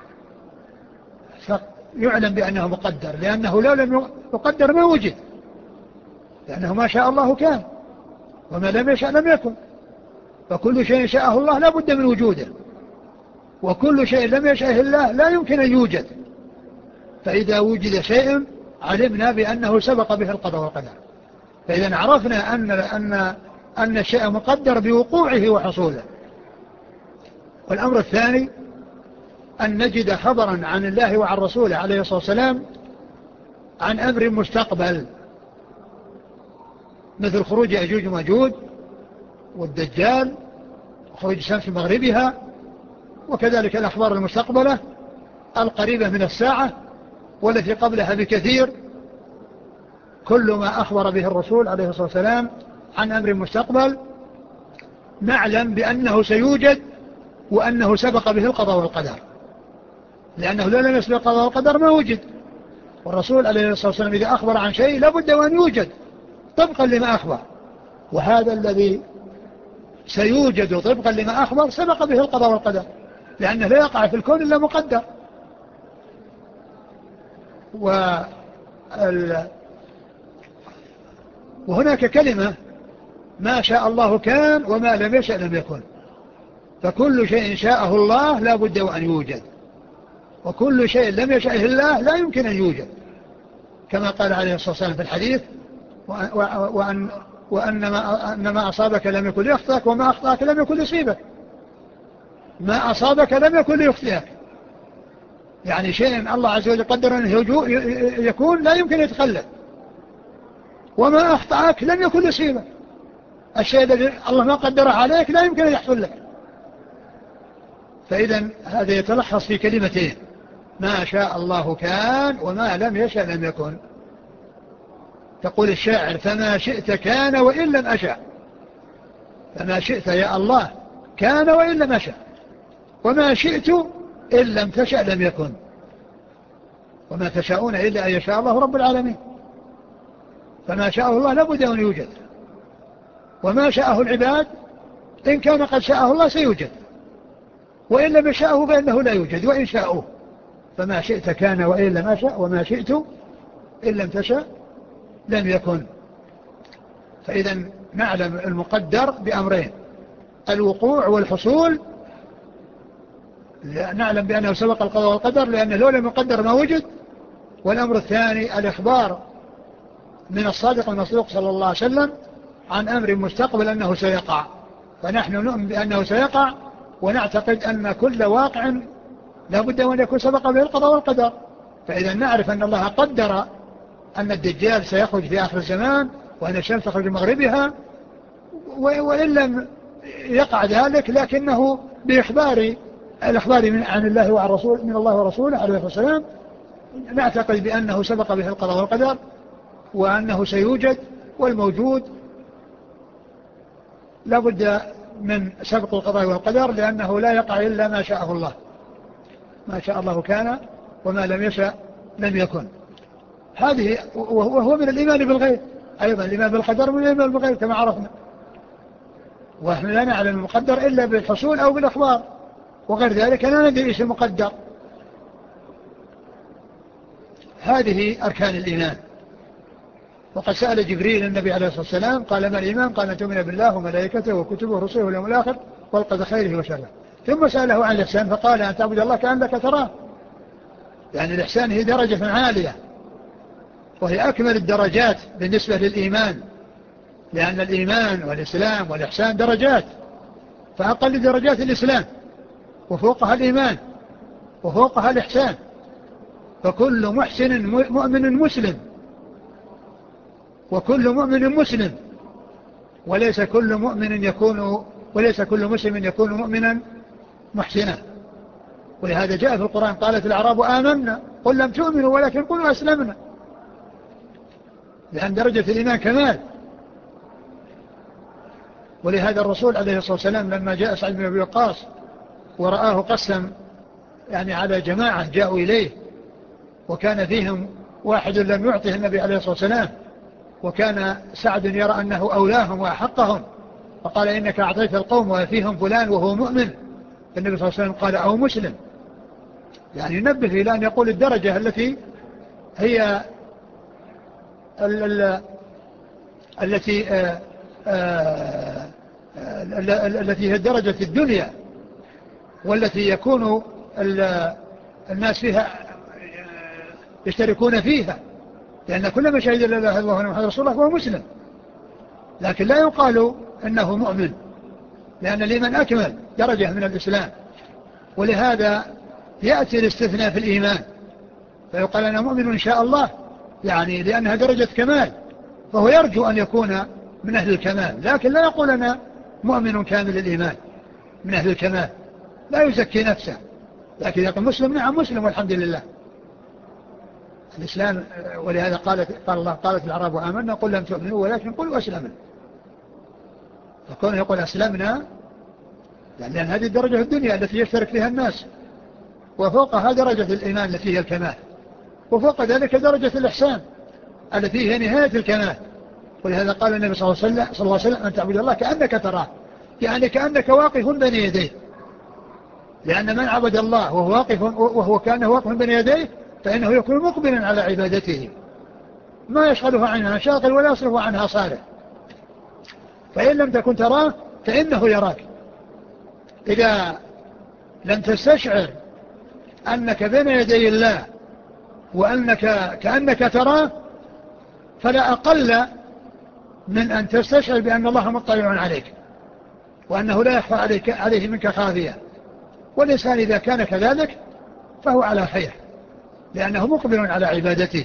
فيعلم بأنه مقدر، لأنه لو لم يقدر ما وجد، لأنه ما شاء الله كان وما لم يشاء لم يكن، فكل شيء شاءه الله لا بد من وجوده، وكل شيء لم يشاءه الله لا يمكن أن يوجد. فإذا وجد شيء علمنا بأنه سبق به القضاء والقدر، فإذا عرفنا أن, أن, أن الشيء مقدر بوقوعه وحصوله. والأمر الثاني أن نجد خبرا عن الله وعن رسوله عليه الصلاة والسلام عن أمر مستقبل، مثل خروج يأجوج وماجوج والدجال وخروج الشمس في مغربها، وكذلك الأخبار المستقبلة القريبة من الساعة والتي قبلها بكثير. كل ما أخبر به الرسول عليه الصلاة والسلام عن أمر مستقبل نعلم بأنه سيوجد وأنه سبق به القضاء والقدر، لأنه لو لم يسبق القضاء والقدر ما وجد. والرسول عليه الصلاة والسلام إذا أخبر عن شيء لابد وأن يوجد طبقا لما أخبر، وهذا الذي سيوجد طبقا لما أخبر سبق به القضاء والقدر، لأنه لا يقع في الكون إلا مقدر. وهناك كلمة: ما شاء الله كان وما لم يشأ لم يكن، فكل شيء شاءه الله لا بد وأن يوجد، وكل شيء لم يشأه الله لا يمكن أن يوجد، كما قال عليه الصلاة والسلام في الحديث: وأن, وأن ما, أن ما أصابك لم يكن ليخطئك وما أخطأك لم يكن ليصيبك. ما أصابك لم يكن ليخطئك، يعني شيء الله عز وجل قدر أنه يكون لا يمكن يتخلف، وما أخطأك لم يكن ليصيبك. الشيء الذي الله ما قدره عليك لا يمكن أن يحصل لك. فإذا هذا يتلخص في كلمتين: ما شاء الله كان وما لم يشأ لم يكن. تقول الشاعر: فما شئت كان وإن لم أشأ. فما شئت يا الله كان وإن لم أشأ، وما شئت إن لم تشأ لم يكن، وما تشاءون إلا أن يشاء الله رب العالمين. فما شاءه الله لابد أن يوجد، وما شاءه العباد إن كان قد شاءه الله سيوجد، وإن لم يشاءه فإنه لا يوجد وإن شاءه. فما شئت كان وإن لم أشأ، وما شئت إن لم تشأ لم يكن. فإذا نعلم المقدر بأمرين: الوقوع والحصول، نعلم بأنه سبق القضاء والقدر لأنه لو لم يقدر ما وجد. والأمر الثاني الإخبار من الصادق المصدوق صلى الله عليه وسلم عن أمر مستقبل أنه سيقع، فنحن نؤمن بأنه سيقع، ونعتقد أن كل واقع لا بد أن يكون سبق به القضاء والقدر. فإذا نعرف أن الله قدر أن الدجال سيخرج في آخر الزمان، وأن الشمس تخرج من مغربها، وإن لم يقع ذلك لكنه بإخبار الأخبار من عن الله وعن رسول من الله ورسوله عليه الصلاة والسلام نعتقد بأنه سبق به القضاء والقدر، وأنه سيوجد. والموجود لا بد من سبق القضاء والقدر، لأنه لا يقع إلا ما شاءه الله. ما شاء الله كان وما لم يشأ لم يكن. هذه وهو من الإيمان بالغيب أيضا. الإيمان بالقدر من الإيمان بالغيب كما عرفنا، ونحن لا نعلم المقدر إلا بالحصول أو بالأخبار، وغير ذلك لا ندري إيش المقدر. هذه أركان الإيمان. وقد سأل جبريل النبي عليه الصلاة والسلام قال: ما الإيمان؟ قال: أن تؤمن بالله وملائكته وكتبه ورسله واليوم الآخر والقدر خيره وشره. ثم سأله عن الإحسان فقال: أن تعبد الله كأنك تراه. يعني الإحسان هي درجة عالية، وهي أكمل الدرجات بالنسبة للإيمان، لأن الإيمان والإسلام والإحسان درجات، فأقل درجات الإسلام، وفوقها الإيمان، وفوقها الإحسان. فكل محسن مؤمن مسلم، وكل مؤمن مسلم، وليس كل مؤمن يكون وليس كل مسلم يكون مؤمنا محسنا. ولهذا جاء في القرآن: قالت الأعراب آمنا قل لم تؤمنوا ولكن قلوا أسلمنا، لأن درجة الإيمان كمال. ولهذا الرسول عليه الصلاة والسلام لما جاء سعد بن أبي وقاص ورآه قسم يعني على جماعة جاءوا إليه وكان فيهم واحد لم يعطه النبي عليه الصلاة والسلام، وكان سعد يرى أنه أولاهم وأحقهم، فقال إنك أعطيت القوم وفيهم فلان وهو مؤمن. النبي صلى الله عليه وسلم قال أو مسلم، يعني ينبه إلى أن يقول الدرجة التي هي ال ال التي آآ آآ التي هي درجة الدنيا، والتي يكون الناس فيها يشتركون فيها، لأن كل ما شهد لا إله إلا الله وأن محمدا رسول الله فهو مسلم، لكن لا يقال إنه مؤمن، لأن لمن أكمل درجة من الإسلام. ولهذا يأتي الاستثناء في الإيمان فيقال أنا مؤمن إن شاء الله، يعني لأنها درجة كمال، فهو يرجو أن يكون من أهل الكمال، لكن لا يقول أنا مؤمن كامل الإيمان من أهل الكمال، لا يزكي نفسه، لكن يقول مسلم نعم مسلم والحمد لله الإسلام. ولهذا قالت قال الله قالت الأعراب آمنا قل لم تؤمنوا ولكن قلوا أسلمنا، فكونه يقول أسلمنا يعني لأن هذه الدرجة الدنيا التي يشترك فيها الناس، وفوقها درجة الإيمان التي هي الكمال، وفوق ذلك درجة الإحسان التي هي نهاية الكمال. ولهذا قال النبي صلى الله عليه وسلم أن تعبد الله كأنك تراه، يعني كأنك واقف بين يديه، لأن من عبد الله وهو واقف وهو كأنه واقف بين يديه فإنه يكون مقبلا على عبادته، ما يشغله عنها شاغل ولا يصرف عنها صالح. فإن لم تكن تراه فإنه يراك. إذا لم تستشعر أنك بين يدي الله وأنك كأنك تراه فلا أقل من أن تستشعر بأن الله مطلع عليك وأنه لا يخفى عليك عليه منك خافية. والإنسان إذا كان كذلك فهو على خير، لأنه مقبل على عبادته.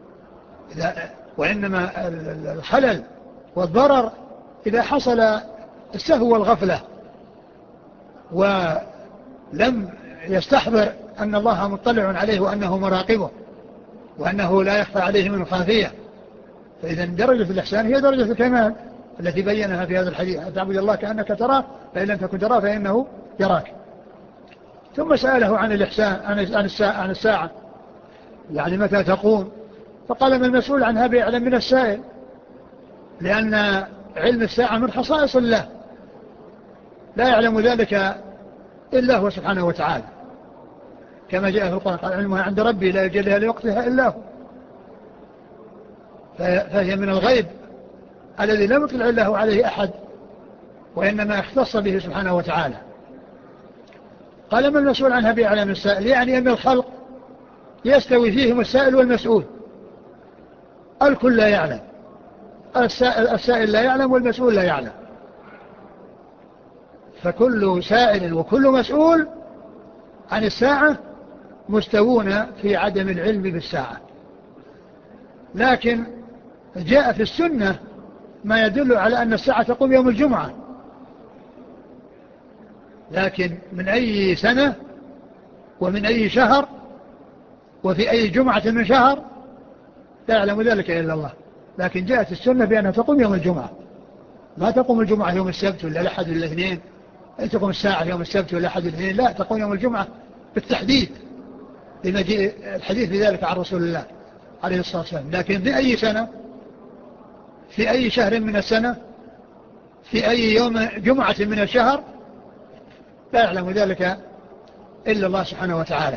وإنما الخلل والضرر إذا حصل السهو والغفلة ولم يستحضر أن الله مطلع عليه وأنه مراقبه وأنه لا يخفى عليه من خافية. فإذا درجة الإحسان هي درجة الكمال التي بينها في هذا الحديث، تعبد الله كأنك تراه فإن لم تكن تراه فإنه يراك. ثم سأله عن الإحسان عن الساعة, عن الساعة يعني متى تقوم، فقال ما المسؤول عنها بأعلم من السائل، لأن علم الساعة من خصائص الله لا يعلم ذلك إلا هو سبحانه وتعالى، كما جاء في القرآن قال علمها عند ربي لا يجلها لوقتها إلا هو، فهي من الغيب الذي لم يطلع الله عليه أحد وإنما اختص به سبحانه وتعالى. قال ما المسؤول عنها بأعلم السائل، يعني أن الخلق يستوي فيهم السائل والمسؤول، الكل لا يعلم، السائل, السائل لا يعلم والمسؤول لا يعلم، فكل سائل وكل مسؤول عن الساعة مستوون في عدم العلم بالساعة. لكن جاء في السنة ما يدل على أن الساعة تقوم يوم الجمعة، لكن من أي سنة ومن أي شهر وفي أي جمعة من شهر لا يعلم ذلك إلا الله. لكن جاءت السنة بأنها تقوم يوم الجمعة، ما تقوم الجمعة يوم السبت ولا الأحد ولا الاثنين، تقوم الساعة يوم السبت ولا الأحد ولا الاثنين، لا، تقوم يوم الجمعة بالتحديد لمجيء الحديث بذلك عن رسول الله عليه الصلاة والسلام. لكن في أي سنة في أي شهر من السنة في أي يوم جمعة من الشهر لا يعلم ذلك إلا الله سبحانه وتعالى.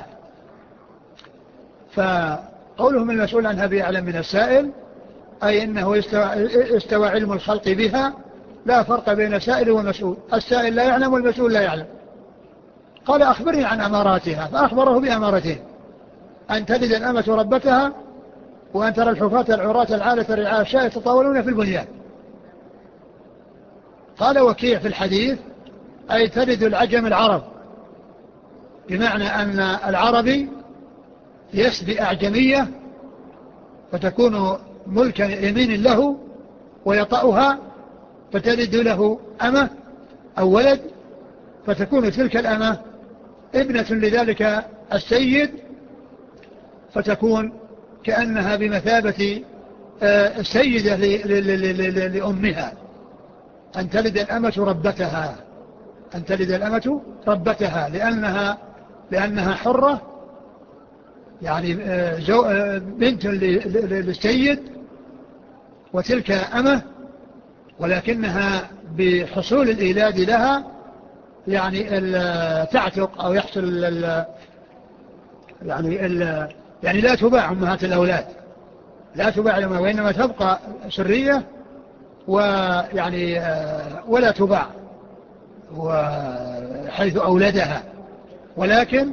فقولهم المسؤول عنها بأعلم من السائل أي أنه استوى علم الخلق بها، لا فرق بين السائل والمسؤول، السائل لا يعلم والمسؤول لا يعلم. قال أخبرني عن أماراتها، فأخبره بأمارتين: أن تلد الأمة ربتها، وأن ترى الحفاة العراة العالة الرعاء الشاء يتطاولون في البنيان. قال وكيع في الحديث أي تلد العجم العرب، بمعنى أن العربي يسبي أعجمية فتكون ملكا يمين له ويطأها فتلد له أمة أو ولد، فتكون تلك الأمة ابنة لذلك السيد، فتكون كأنها بمثابة السيدة لأمها. أن تلد الأمة ربتها، أن تلد الأمة ربتها لأنها لأنها حرة، يعني بنت للسيد، وتلك أمة، ولكنها بحصول الإيلاد لها يعني تعتق أو يحصل ال يعني ال يعني لا تباع أمهات الأولاد، لا تباع، وإنما تبقى سرية ويعني ولا تباع وحيث أولدها، ولكن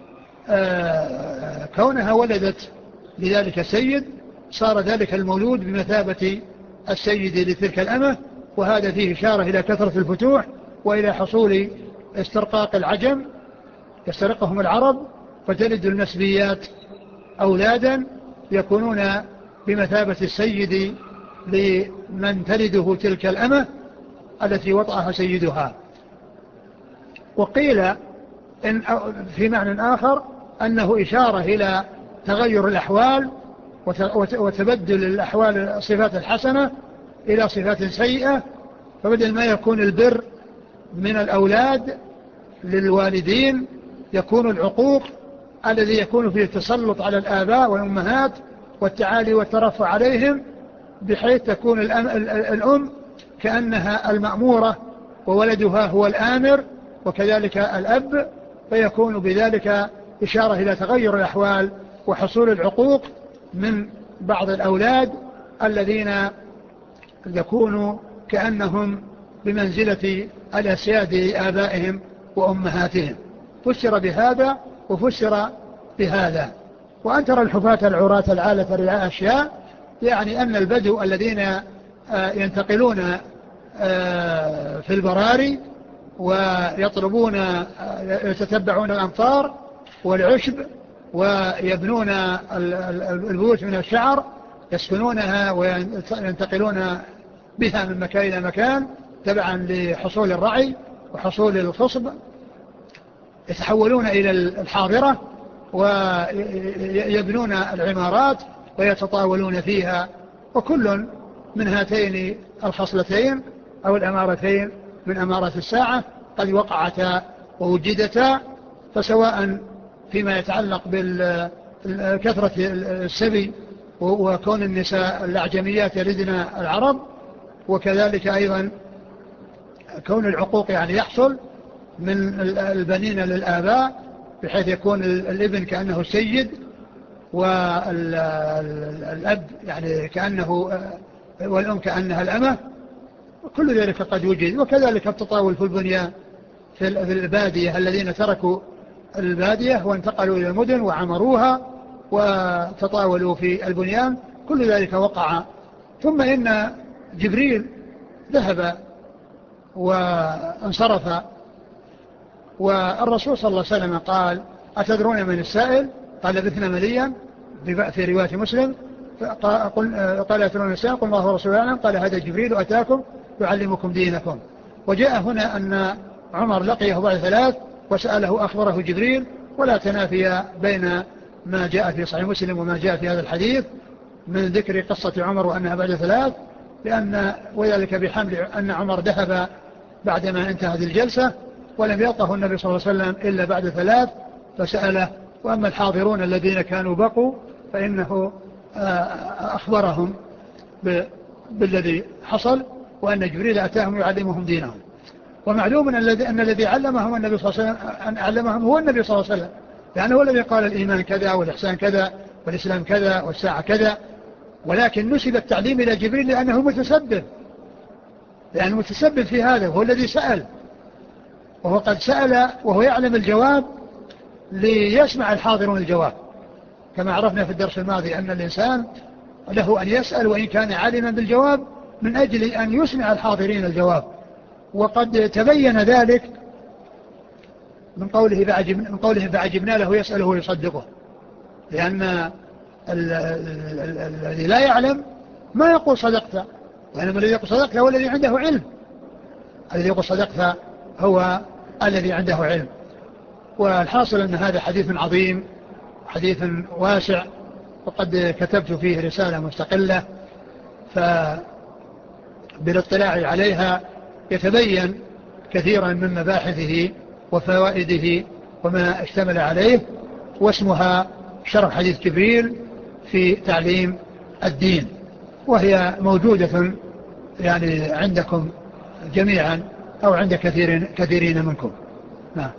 كونها ولدت لذلك السيد صار ذلك المولود بمثابة السيد لتلك الأمة. وهذا فيه إشارة إلى كثرة الفتوح وإلى حصول استرقاق العجم، يسترقهم العرب فتلد المسبيات أولادا يكونون بمثابة السيد لمن تلده تلك الأمة التي وطأها سيدها. وقيل إن في معنى آخر أنه إشارة إلى تغير الأحوال وتبدل الأحوال الصفات الحسنة إلى صفات سيئة، فبدل ما يكون البر من الأولاد للوالدين يكون العقوق الذي يكون فيه التسلط على الآباء والأمهات والتعالي والترفع عليهم، بحيث تكون الأم كأنها المأمورة وولدها هو الآمر، وكذلك الأب، فيكون بذلك إشارة إلى تغير الأحوال وحصول العقوق من بعض الأولاد الذين يكونوا كأنهم بمنزلة الأسياد لآبائهم وأمهاتهم. فسر بهذا وفسر بهذا. وأن ترى الحفاة العراة العالة رعاء أشياء، يعني أن البدو الذين ينتقلون في البراري ويطلبون يتتبعون الأمطار والعشب ويبنون البيوت من الشعر يسكنونها وينتقلون بها من مكان إلى مكان تبعا لحصول الرعي وحصول الخصب، يتحولون إلى الحاضرة ويبنون العمارات ويتطاولون فيها، وكل من هاتين الخصلتين أو الأمارتين من أمارات الساعة قد وقعتا ووجدتا. فسواء فيما يتعلق بالكثرة السبي وكون النساء الأعجميات يلدن العرب، وكذلك أيضا كون العقوق يعني يحصل من البنين للآباء بحيث يكون الابن كأنه السيد والأب يعني كأنه والأم كأنها الأمة، كل ذلك قد وجد. وكذلك التطاول في البنيان في البادية الذين تركوا البادية وانتقلوا إلى المدن وعمروها وتطاولوا في البنيان، كل ذلك وقع. ثم إن جبريل ذهب وانصرف، والرسول صلى الله عليه وسلم قال: أتدرون من السائل؟ قال: لبثنا مليا في رواية مسلم. قال: أتدرون من السائل؟ قل الله ورسوله أعلم. قال: هذا جبريل أتاكم يعلمكم دينكم. وجاء هنا أن عمر لقيه بعد ثلاث وسأله أخبره جبريل، ولا تنافي بين ما جاء في صحيح مسلم وما جاء في هذا الحديث من ذكر قصة عمر وأنها بعد ثلاث، لأن وذلك بحمل أن عمر ذهب بعدما انتهت الجلسة ولم يلقه النبي صلى الله عليه وسلم إلا بعد ثلاث فسأله. وأما الحاضرون الذين كانوا بقوا فإنه أخبرهم بالذي حصل وأن جبريل أتاهم يعلمهم دينهم. ومعلوم أن الذي أن الذي علمهم النبي صلى الله عليه وسلم أن علمهم هو النبي صلى الله عليه وسلم، لأنه هو الذي قال الإيمان كذا والإحسان كذا والإسلام كذا والساعة كذا، ولكن نسب التعليم إلى جبريل لأنه متسبب، لأنه متسبب في هذا، وهو الذي سأل، وهو قد سأل وهو يعلم الجواب ليسمع الحاضرون الجواب، كما عرفنا في الدرس الماضي أن الإنسان له أن يسأل وإن كان عالما بالجواب من أجل أن يسمع الحاضرين الجواب. وقد تبين ذلك من قوله فعجبنا, من قوله فعجبنا له يسأله ويصدقه، لأن الذي لا يعلم ما يقول صدقت، وإنما الذي يقول صدقت هو الذي عنده علم، الذي يقول صدقت هو الذي عنده علم. والحاصل أن هذا حديث عظيم، حديث واسع، وقد كتبت فيه رسالة مستقلة فبالاطلاع عليها يتبين كثيرا من مباحثه وفوائده وما اشتمل عليه، واسمها شرح حديث جبريل في تعليم الدين، وهي موجودة يعني عندكم جميعا أو عند كثير كثيرين منكم. نعم.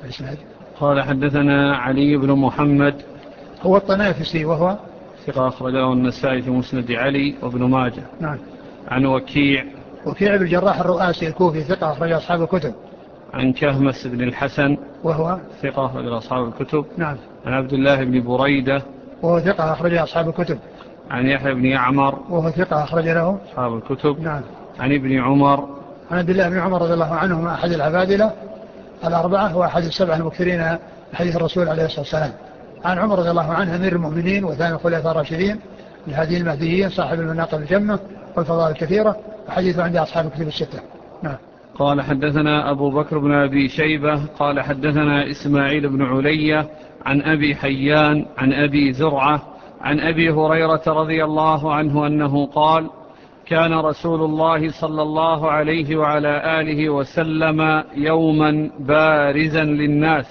قال حدثنا علي بن محمد هو الطنافسي وهو ثقة أخرجه النسائي في مسند علي وابن ماجه. نعم. عن وكيع وكيع بن الجراح الرؤاسي الكوفي ثقة أخرج أصحاب الكتب. عن كهمس بن الحسن وهو ثقة أخرج أصحاب الكتب. نعم. عن عبد الله بن بريدة وهو ثقة أخرج أصحاب الكتب. عن يحيى بن يعمر وهو ثقة أخرج له أصحاب الكتب. نعم. عن ابن عمر عن عبد الله بن عمر رضي الله عنهما أحد العبادلة الأربعة وأحد السبعة المكثرين حديث الرسول عليه الصلاة والسلام. عن عمر رضي الله عنه أمير المؤمنين وثاني الخلفاء الراشدين الهاديين المهديين صاحب المناقب الجمة والفضائل الكثيرة، وحديثه عند أصحاب الكتب الستة. نعم. قال حدثنا أبو بكر بن أبي شيبة قال حدثنا إسماعيل بن علية عن أبي حيان عن أبي زرعة عن أبي هريرة رضي الله عنه أنه قال كان رسول الله صلى الله عليه وعلى آله وسلم يوما بارزا للناس،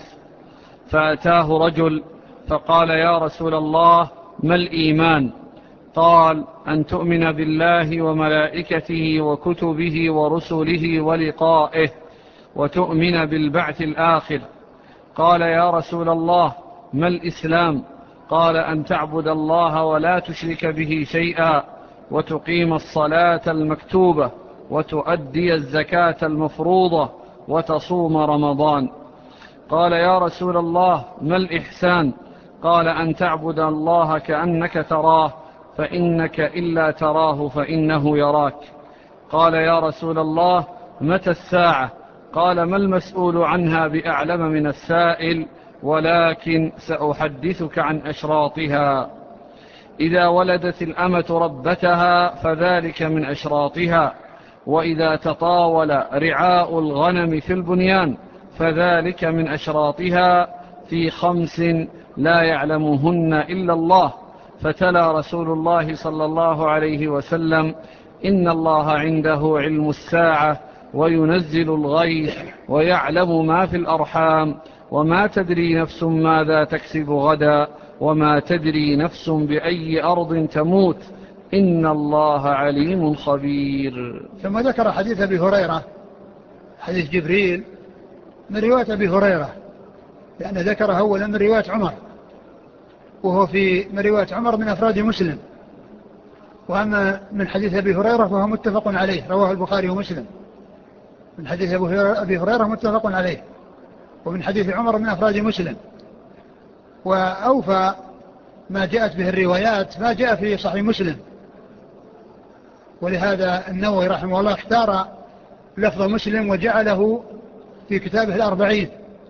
فأتاه رجل فقال يا رسول الله ما الإيمان؟ قال أن تؤمن بالله وملائكته وكتبه ورسله ولقائه وتؤمن بالبعث الآخر. قال يا رسول الله ما الإسلام؟ قال أن تعبد الله ولا تشرك به شيئا وتقيم الصلاة المكتوبة وتؤدي الزكاة المفروضة وتصوم رمضان. قال يا رسول الله ما الإحسان؟ قال أن تعبد الله كأنك تراه فإنك إلا تراه فإنه يراك. قال يا رسول الله متى الساعة؟ قال ما المسؤول عنها بأعلم من السائل، ولكن سأحدثك عن أشراطها. إذا ولدت الأمة ربتها فذلك من أشراطها، وإذا تطاول رعاء الغنم في البنيان فذلك من أشراطها، في خمس لا يعلمهن إلا الله. فتلا رسول الله صلى الله عليه وسلم إن الله عنده علم الساعة وينزل الغيث ويعلم ما في الأرحام وما تدري نفس ماذا تكسب غدا وما تدري نفس بأي أرض تموت إن الله عليم خبير. ثم ذكر حديث أبي هريرة حديث جبريل من رواية أبي هريرة، لأن ذكره أولا من رواية عمر، وهو في من رواية عمر من أفراد مسلم، وأما من حديث أبي هريرة فهو متفق عليه رواه البخاري ومسلم. من حديث أبي هريرة متفق عليه، ومن حديث عمر من أفراد مسلم. وأوفى ما جاءت به الروايات ما جاء في صحيح مسلم، ولهذا النووي رحمه الله اختار لفظ مسلم وجعله في كتابه الأربعين،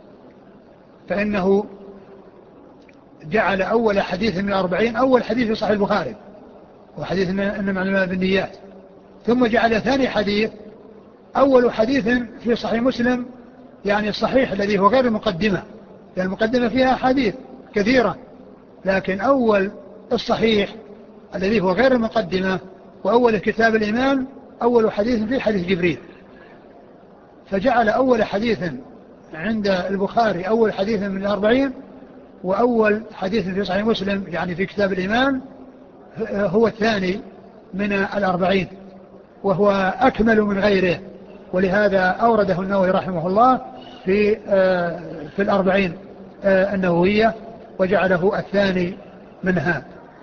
فإنه جعل أول حديث من الأربعين أول حديث في صحيح البخاري وحديث إنما الأعمال بالنيات، ثم جعل ثاني حديث أول حديث في صحيح مسلم، يعني الصحيح الذي هو غير المقدمة، لأن المقدمة فيها حديث كثيرة، لكن أول الصحيح الذي هو غير المقدمة وأول كتاب الإيمان أول حديث في حديث جبريل، فجعل أول حديث عند البخاري أول حديث من الأربعين، وأول حديث في صحيح مسلم يعني في كتاب الإيمان هو الثاني من الأربعين، وهو أكمل من غيره، ولهذا أورده النووي رحمه الله في في الأربعين النووية وجعله الثاني منها.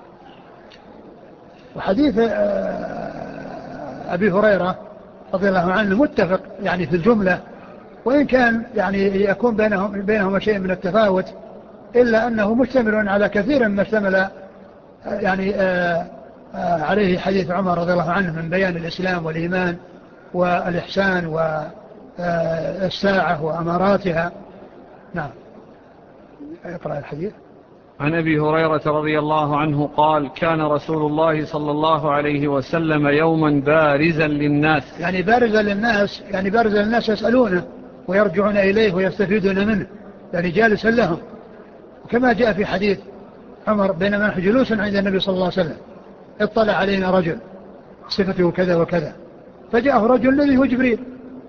وحديث أبي هريرة رضي الله عنه متفق يعني في الجملة، وإن كان يعني يكون بينهم بينهما شيء من التفاوت، إلا أنه مشتمل على كثير ما اشتمل يعني عليه حديث عمر رضي الله عنه من بيان الإسلام والإيمان والإحسان والساعة وأماراتها. نعم. اقرأ الحديث. عن أبي هريرة رضي الله عنه قال كان رسول الله صلى الله عليه وسلم يوما بارزا للناس، يعني بارزا للناس يعني بارزا للناس يسألونه ويرجعون إليه ويستفيدون منه، يعني جالسا لهم، كما جاء في حديث عمر بينما نحن جلوس عند النبي صلى الله عليه وسلم اطلع علينا رجل صفته كذا وكذا، فجاءه رجل الذي هو جبريل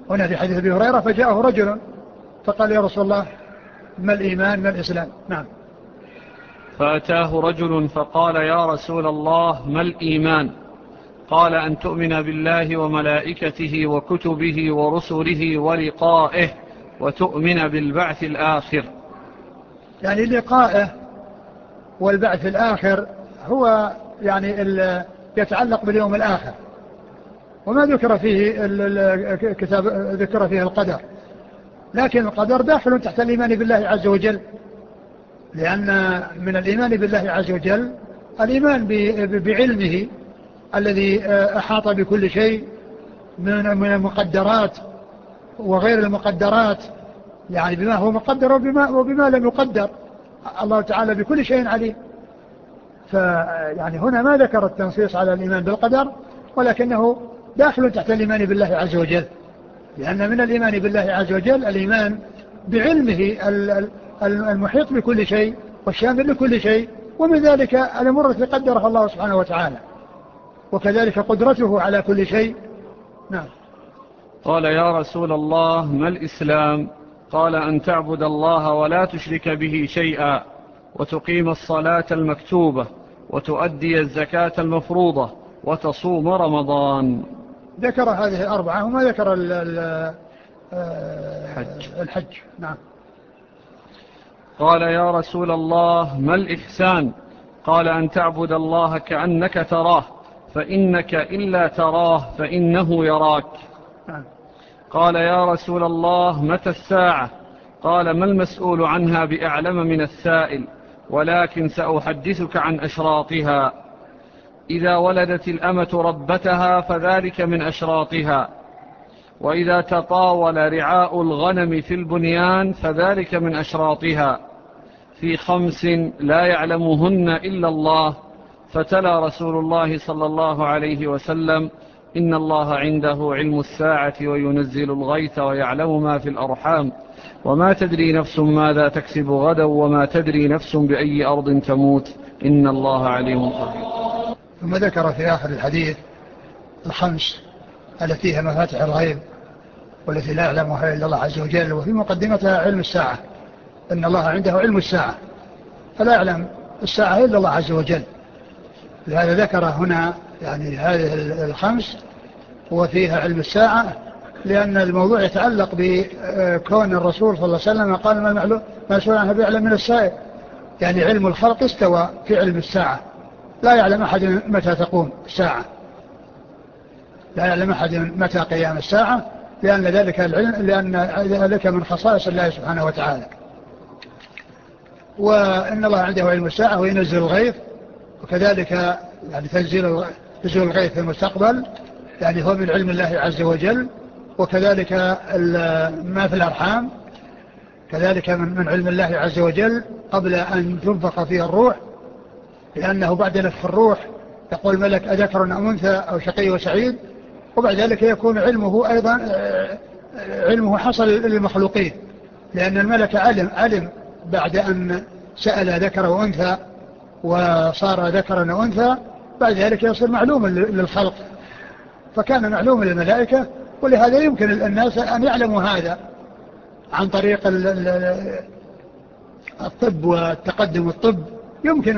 هنا في حديث أبي هريرة فجاءه رجل فقال يا رسول الله ما الإيمان ما الإسلام. نعم. فأتاه رجل فقال يا رسول الله ما الإيمان؟ قال أن تؤمن بالله وملائكته وكتبه ورسله ولقائه وتؤمن بالبعث الآخر. يعني لقائه والبعث الآخر هو يعني يتعلق باليوم الآخر، وما ذكر فيه الكتاب ذكر فيه القدر، لكن القدر داخل تحت الإيمان بالله عز وجل، لأن من الإيمان بالله عز وجل الإيمان بعلمه الذي أحاط بكل شيء من المقدرات وغير المقدرات، يعني بما هو مقدر وبما, وبما لم يقدر. الله تعالى بكل شيء عليم. فيعني هنا ما ذكر التنصيص على الإيمان بالقدر، ولكنه داخل تحت الإيمان بالله عز وجل، لأن من الإيمان بالله عز وجل الإيمان بعلمه المحيط بكل شيء والشامل لكل شيء، ومن ذلك الأمور التي قدرها الله سبحانه وتعالى، وكذلك قدرته على كل شيء. نعم. قال يا رسول الله ما الإسلام؟ قال أن تعبد الله ولا تشرك به شيئا، وتقيم الصلاة المكتوبة، وتؤدي الزكاة المفروضة، وتصوم رمضان. ذكر هذه الأربعة وما ذكر ال ال الحج. الحج. نعم. قال يا رسول الله ما الإحسان؟ قال أن تعبد الله كأنك تراه، فإنك إلا تراه فإنه يراك. نعم. قال يا رسول الله متى الساعة؟ قال ما المسؤول عنها بأعلم من السائل، ولكن سأحدثك عن أشراطها. إذا ولدت الأمة ربتها فذلك من أشراطها، وإذا تطاول رعاء الغنم في البنيان فذلك من أشراطها، في خمس لا يعلمهن إلا الله. فتلا رسول الله صلى الله عليه وسلم إن الله عنده علم الساعة وينزل الغيث ويعلم ما في الأرحام وما تدري نفس ماذا تكسب غدا وما تدري نفس بأي أرض تموت إن الله عليم خبير. ثم ذكر في آخر الحديث الخمس التي هي مفاتح الغيب والتي لا يعلمها إلا الله عز وجل، وفي مقدمتها علم الساعة، إن الله عنده علم الساعة فلا يعلم الساعة إلا الله عز وجل. لهذا ذكر هنا يعني هذه الخمس وفيها علم الساعة، لأن الموضوع يتعلق بكون الرسول صلى الله عليه وسلم قال ما المعلوم ما سؤال عنه بيعلم من السائل، يعني علم الخلق استوى في علم الساعة، لا يعلم أحد متى تقوم الساعة، لا يعلم أحد متى قيام الساعة، لأن ذلك العلم لأن ذلك من خصائص الله سبحانه وتعالى. وإن الله عنده علم الساعة وينزل الغيث، وكذلك يعني تنزيل نزول الغيث في المستقبل يعني هو من علم الله عز وجل، وكذلك ما في الأرحام كذلك من علم الله عز وجل قبل أن تنفخ فيه الروح، لأنه بعد نفخ الروح يقول الملك أذكر أم أنثى أو شقي وسعيد، وبعد ذلك يكون علمه أيضا علمه حصل للمخلوقين، لأن الملك علم علم بعد أن سأل ذكر وأنثى وصار ذكرا وأنثى، بعد ذلك يصير معلوما للخلق، فكان معلوما للملائكة. ولهذا يمكن الناس أن يعلموا هذا عن طريق الطب والتقدم الطب، يمكن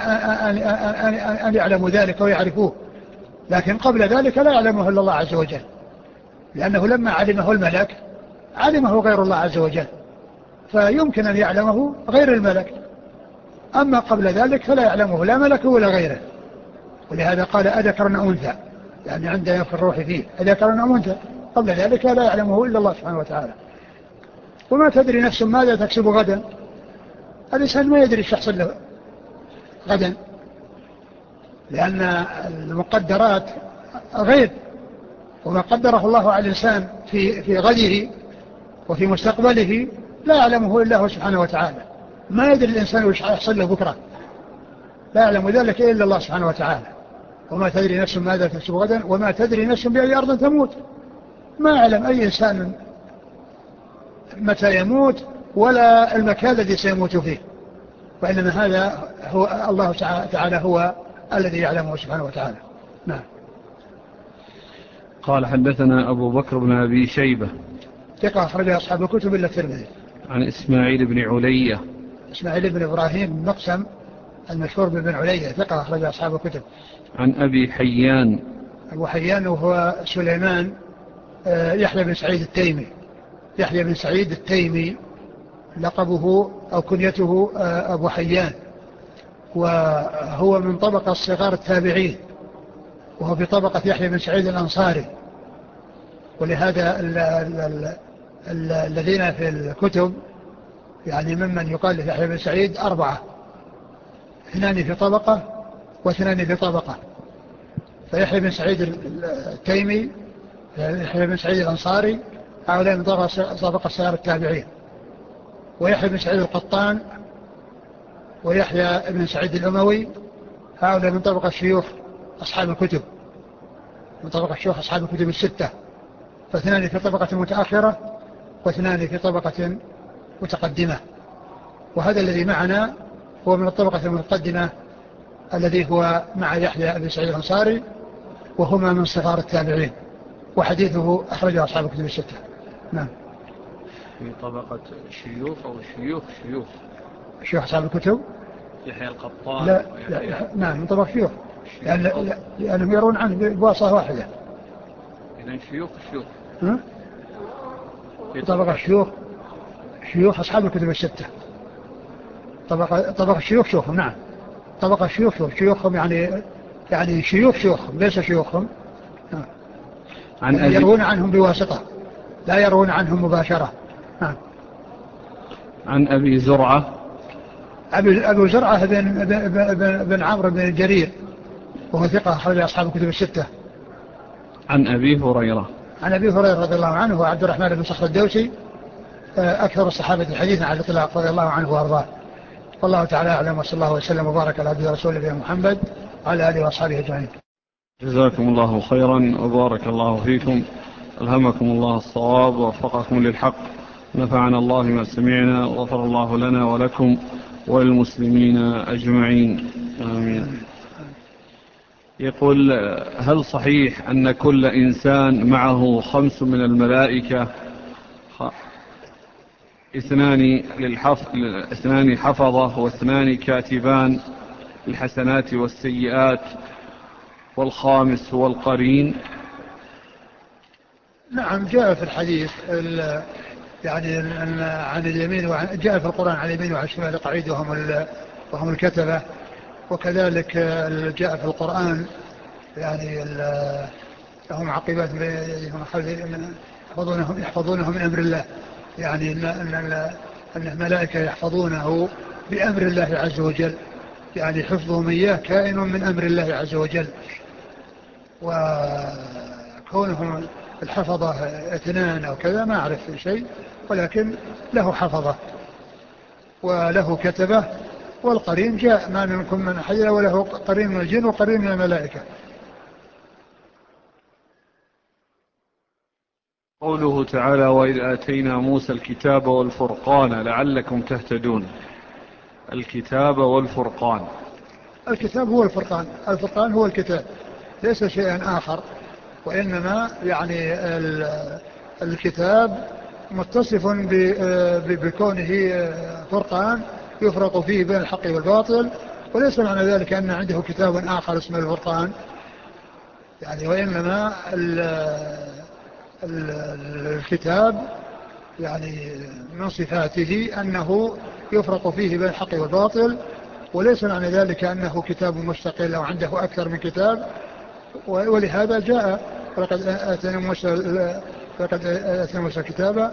أن يعلموا ذلك ويعرفوه، لكن قبل ذلك لا يعلمه إلا الله عز وجل، لأنه لما علمه الملك علمه غير الله عز وجل، فيمكن أن يعلمه غير الملك، أما قبل ذلك فلا يعلمه لا ملك ولا غيره. ولهذا قال أذكر أم أنثى، يعني عند ينفخ الروح فيه أذكر أم أنثى، قبل ذلك لا يعلمه إلا الله سبحانه وتعالى. وما تدري نفس ماذا تكسب غدا، الإنسان ما يدري الشخص له غدا، لأن المقدرات غيب، وما قدره الله على الإنسان في في غده وفي مستقبله لا يعلمه إلا هو سبحانه وتعالى. ما يدري الإنسان وش يحصل له بكرة، لا يعلم ذلك إلا الله سبحانه وتعالى. وما تدري نفس ماذا تكسب غدا وما تدري نفس بأي أرض تموت، ما يعلم أي إنسان متى يموت ولا المكان الذي سيموت فيه، وإنما هذا هو الله تعالى هو الذي يعلمه سبحانه وتعالى. نعم. قال حدثنا أبو بكر بن أبي شيبة ثقة أخرج أصحاب الكتب إلا الترمذي. عن إسماعيل بن علية إسماعيل بن إبراهيم مقسم المشهور بن علية ثقة أخرج أصحاب الكتب. عن أبي حيان أبو حيان وهو سليمان يحيى بن سعيد التيمي يحيى بن سعيد التيمي لقبه أو كنيته أبو حيان، وهو من طبقة صغار التابعين، وهو في طبقة يحيى بن سعيد الأنصاري. ولهذا ال ال ال ال الذين في الكتب يعني ممن يقال يحيى بن سعيد أربعة، اثنان في طبقة واثنان في طبقة. فيحيى بن سعيد التيمي يحيى بن سعيد الأنصاري هؤلاء من طبقة صغار التابعين، ويحيى بن سعيد القطان ويحيى بن سعيد الأموي هؤلاء من طبقة شيوخ أصحاب الكتب من طبقة شيوخ أصحاب الكتب الستة، فاثنان في طبقة متأخرة واثنان في طبقة متقدمة. وهذا الذي معنا هو من الطبقة المتقدمة الذي هو مع يحيى بن سعيد الأنصاري، وهما من صغار التابعين، وحديثه أخرجه أصحاب الكتب الستة. نعم. في طبقة شيوخ أو شيوخ شيوخ شيوخ أصحاب الكتب يحيى القطان. لا, لا نعم من طبقة شيوخ، لأن لأنهم يرون عنه بواسطة واحدة. إذن شيوخ شيوخ ها؟ طبقة شيوخ شيوخ أصحاب الكتب الستة. طبقة طبقة شيوخ شيوخهم. نعم طبقة شيوخ شيوخ شيوخهم يعني يعني شيوخ شيوخهم ليس شيوخهم. عن يعني يروون عنهم بواسطة لا يروون عنهم مباشرة. نعم. عن أبي زرعة أبي أبو زرعة بن بن بن عمرو بن الجرير وهو ثقة أخرج أصحاب الكتب الستة. عن أبي هريرة عن أبي هريرة رضي الله عنه وعبد الرحمن بن صخر الدوسي أكثر الصحابة حديثا على الإطلاق رضي الله عنه وأرضاه. والله تعالى أعلم، وصلى الله وسلم وبارك على عبده ورسوله محمد وعلى آله وأصحابه أجمعين. جزاكم الله خيرا وبارك الله فيكم، ألهمكم الله الصواب ووفقكم للحق، نفعنا الله ما سمعنا وغفر الله لنا ولكم وللمسلمين أجمعين آمين. يقول: هل صحيح أن كل إنسان معه خمس من الملائكة، اثنان للحفظ اثنان حفظة واثنان كاتبان الحسنات والسيئات والخامس هو القرين؟ نعم جاء في الحديث يعني عن اليمين وعن جاء في القرآن عن اليمين وعن الشمال قعيد وهم وهم الكتبة، وكذلك جاء في القرآن يعني لهم عقبات يحفظونهم يحفظونهم من أمر الله، يعني أن الملائكة يحفظونه بأمر الله عز وجل، يعني حفظهم إياه كائن من أمر الله عز وجل. وكونهم الحفظة اثنان أو كذا ما أعرف شيء، ولكن له حفظة وله كتبة، والقرين جاء ما منكم من أحد وله قرين من الجن وقرين من الملائكة. قوله تعالى: وإذ آتينا موسى الكتاب والفرقان لعلكم تهتدون. الكتاب والفرقان، الكتاب هو الفرقان، الفرقان هو الكتاب ليس شيئا آخر، وإنما يعني الكتاب متصف بكونه فرقان يفرق فيه بين الحق والباطل، وليس معنى ذلك أن عنده كتاب آخر اسمه الفرقان يعني، وإنما الكتاب يعني من صفاته أنه يفرق فيه بين الحق والباطل، وليس معنى ذلك أنه كتاب مستقل أو عنده أكثر من كتاب. ولهذا جاء لقد آتينا موسى لقد آتينا موسى كتابا،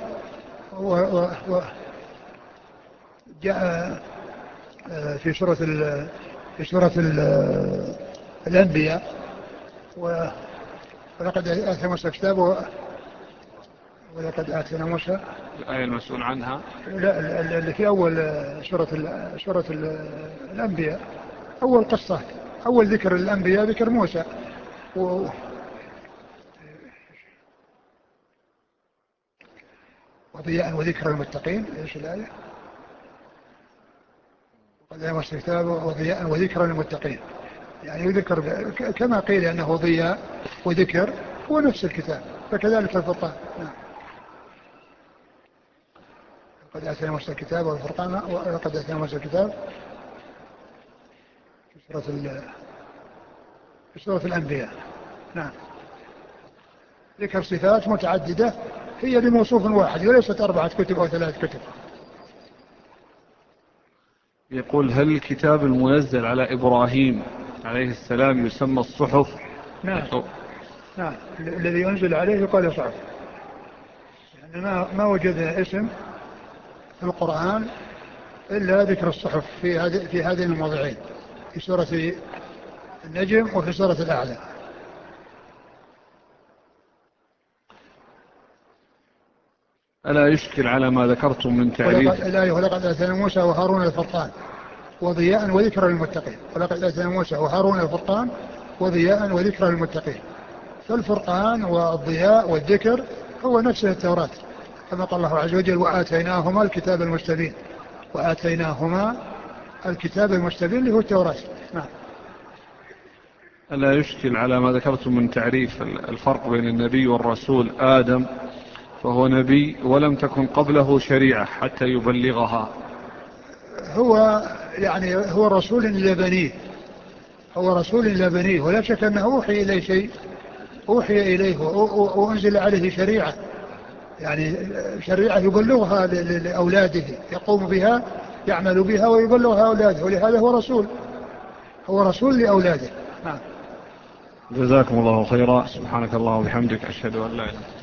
وجاء في سورة في سورة الأنبياء ولقد آتينا موسى كتابا ولقد آتينا موسى الآية المسؤول عنها لا اللي في أول سورة سورة الأنبياء، أول قصة أول ذكر الأنبياء ذكر موسى و وضياء وذكر المتقين. ايش الآية؟ وقد أوصى كتابه وضياء وذكر المتقين، يعني يذكر كما قيل أنه ضياء وذكر، هو نفس الكتاب، فكذلك الفرقان. نعم. لقد آتينا موسى الكتاب والفرقان، ولقد آتينا موسى الكتاب في سورة في سورة الأنبياء. نعم. ذكر صفات متعددة هي لموصوف واحد وليست أربعة كتب أو ثلاث كتب. يقول: هل الكتاب المنزل على إبراهيم عليه السلام يسمى الصحف؟ نعم. نعم. الذي ينزل عليه يقال صحف، يعني ما ما وجد اسم في القرآن إلا ذكر الصحف في هذه في هذين الموضعين، في سورة النجم وفي سورة الأعلى. ألا يشكل على ما ذكرتم من تعريف؟ ولقد آتينا موسى وهارون الفرقان وضياء وذكرى للمتقين. ولقد آتينا موسى وهارون الفرقان وضياء وذكرى للمتقين. فالفرقان والضياء والذكر هو نفس التوراة، كما قال الله عز وجل: وآتيناهما الكتاب المستبين. وآتيناهما الكتاب المستبين اللي هو التوراة. نعم. ألا يشكل على ما ذكرتم من تعريف الفرق بين النبي والرسول؟ آدم فهو نبي ولم تكن قبله شريعة حتى يبلغها. هو يعني هو رسول إلى بنيه، هو رسول إلى بنيه، ولا شك أنه أوحي إليه شيء، أوحي إليه وأنزل عليه شريعة، يعني شريعة يبلغها لأولاده، يقوم بها، يعمل بها ويبلغها أولاده، ولهذا هو رسول، هو رسول لأولاده. نعم. جزاكم الله خيرا. سبحانك الله وبحمدك، أشهد أن لا إله إلا أنت.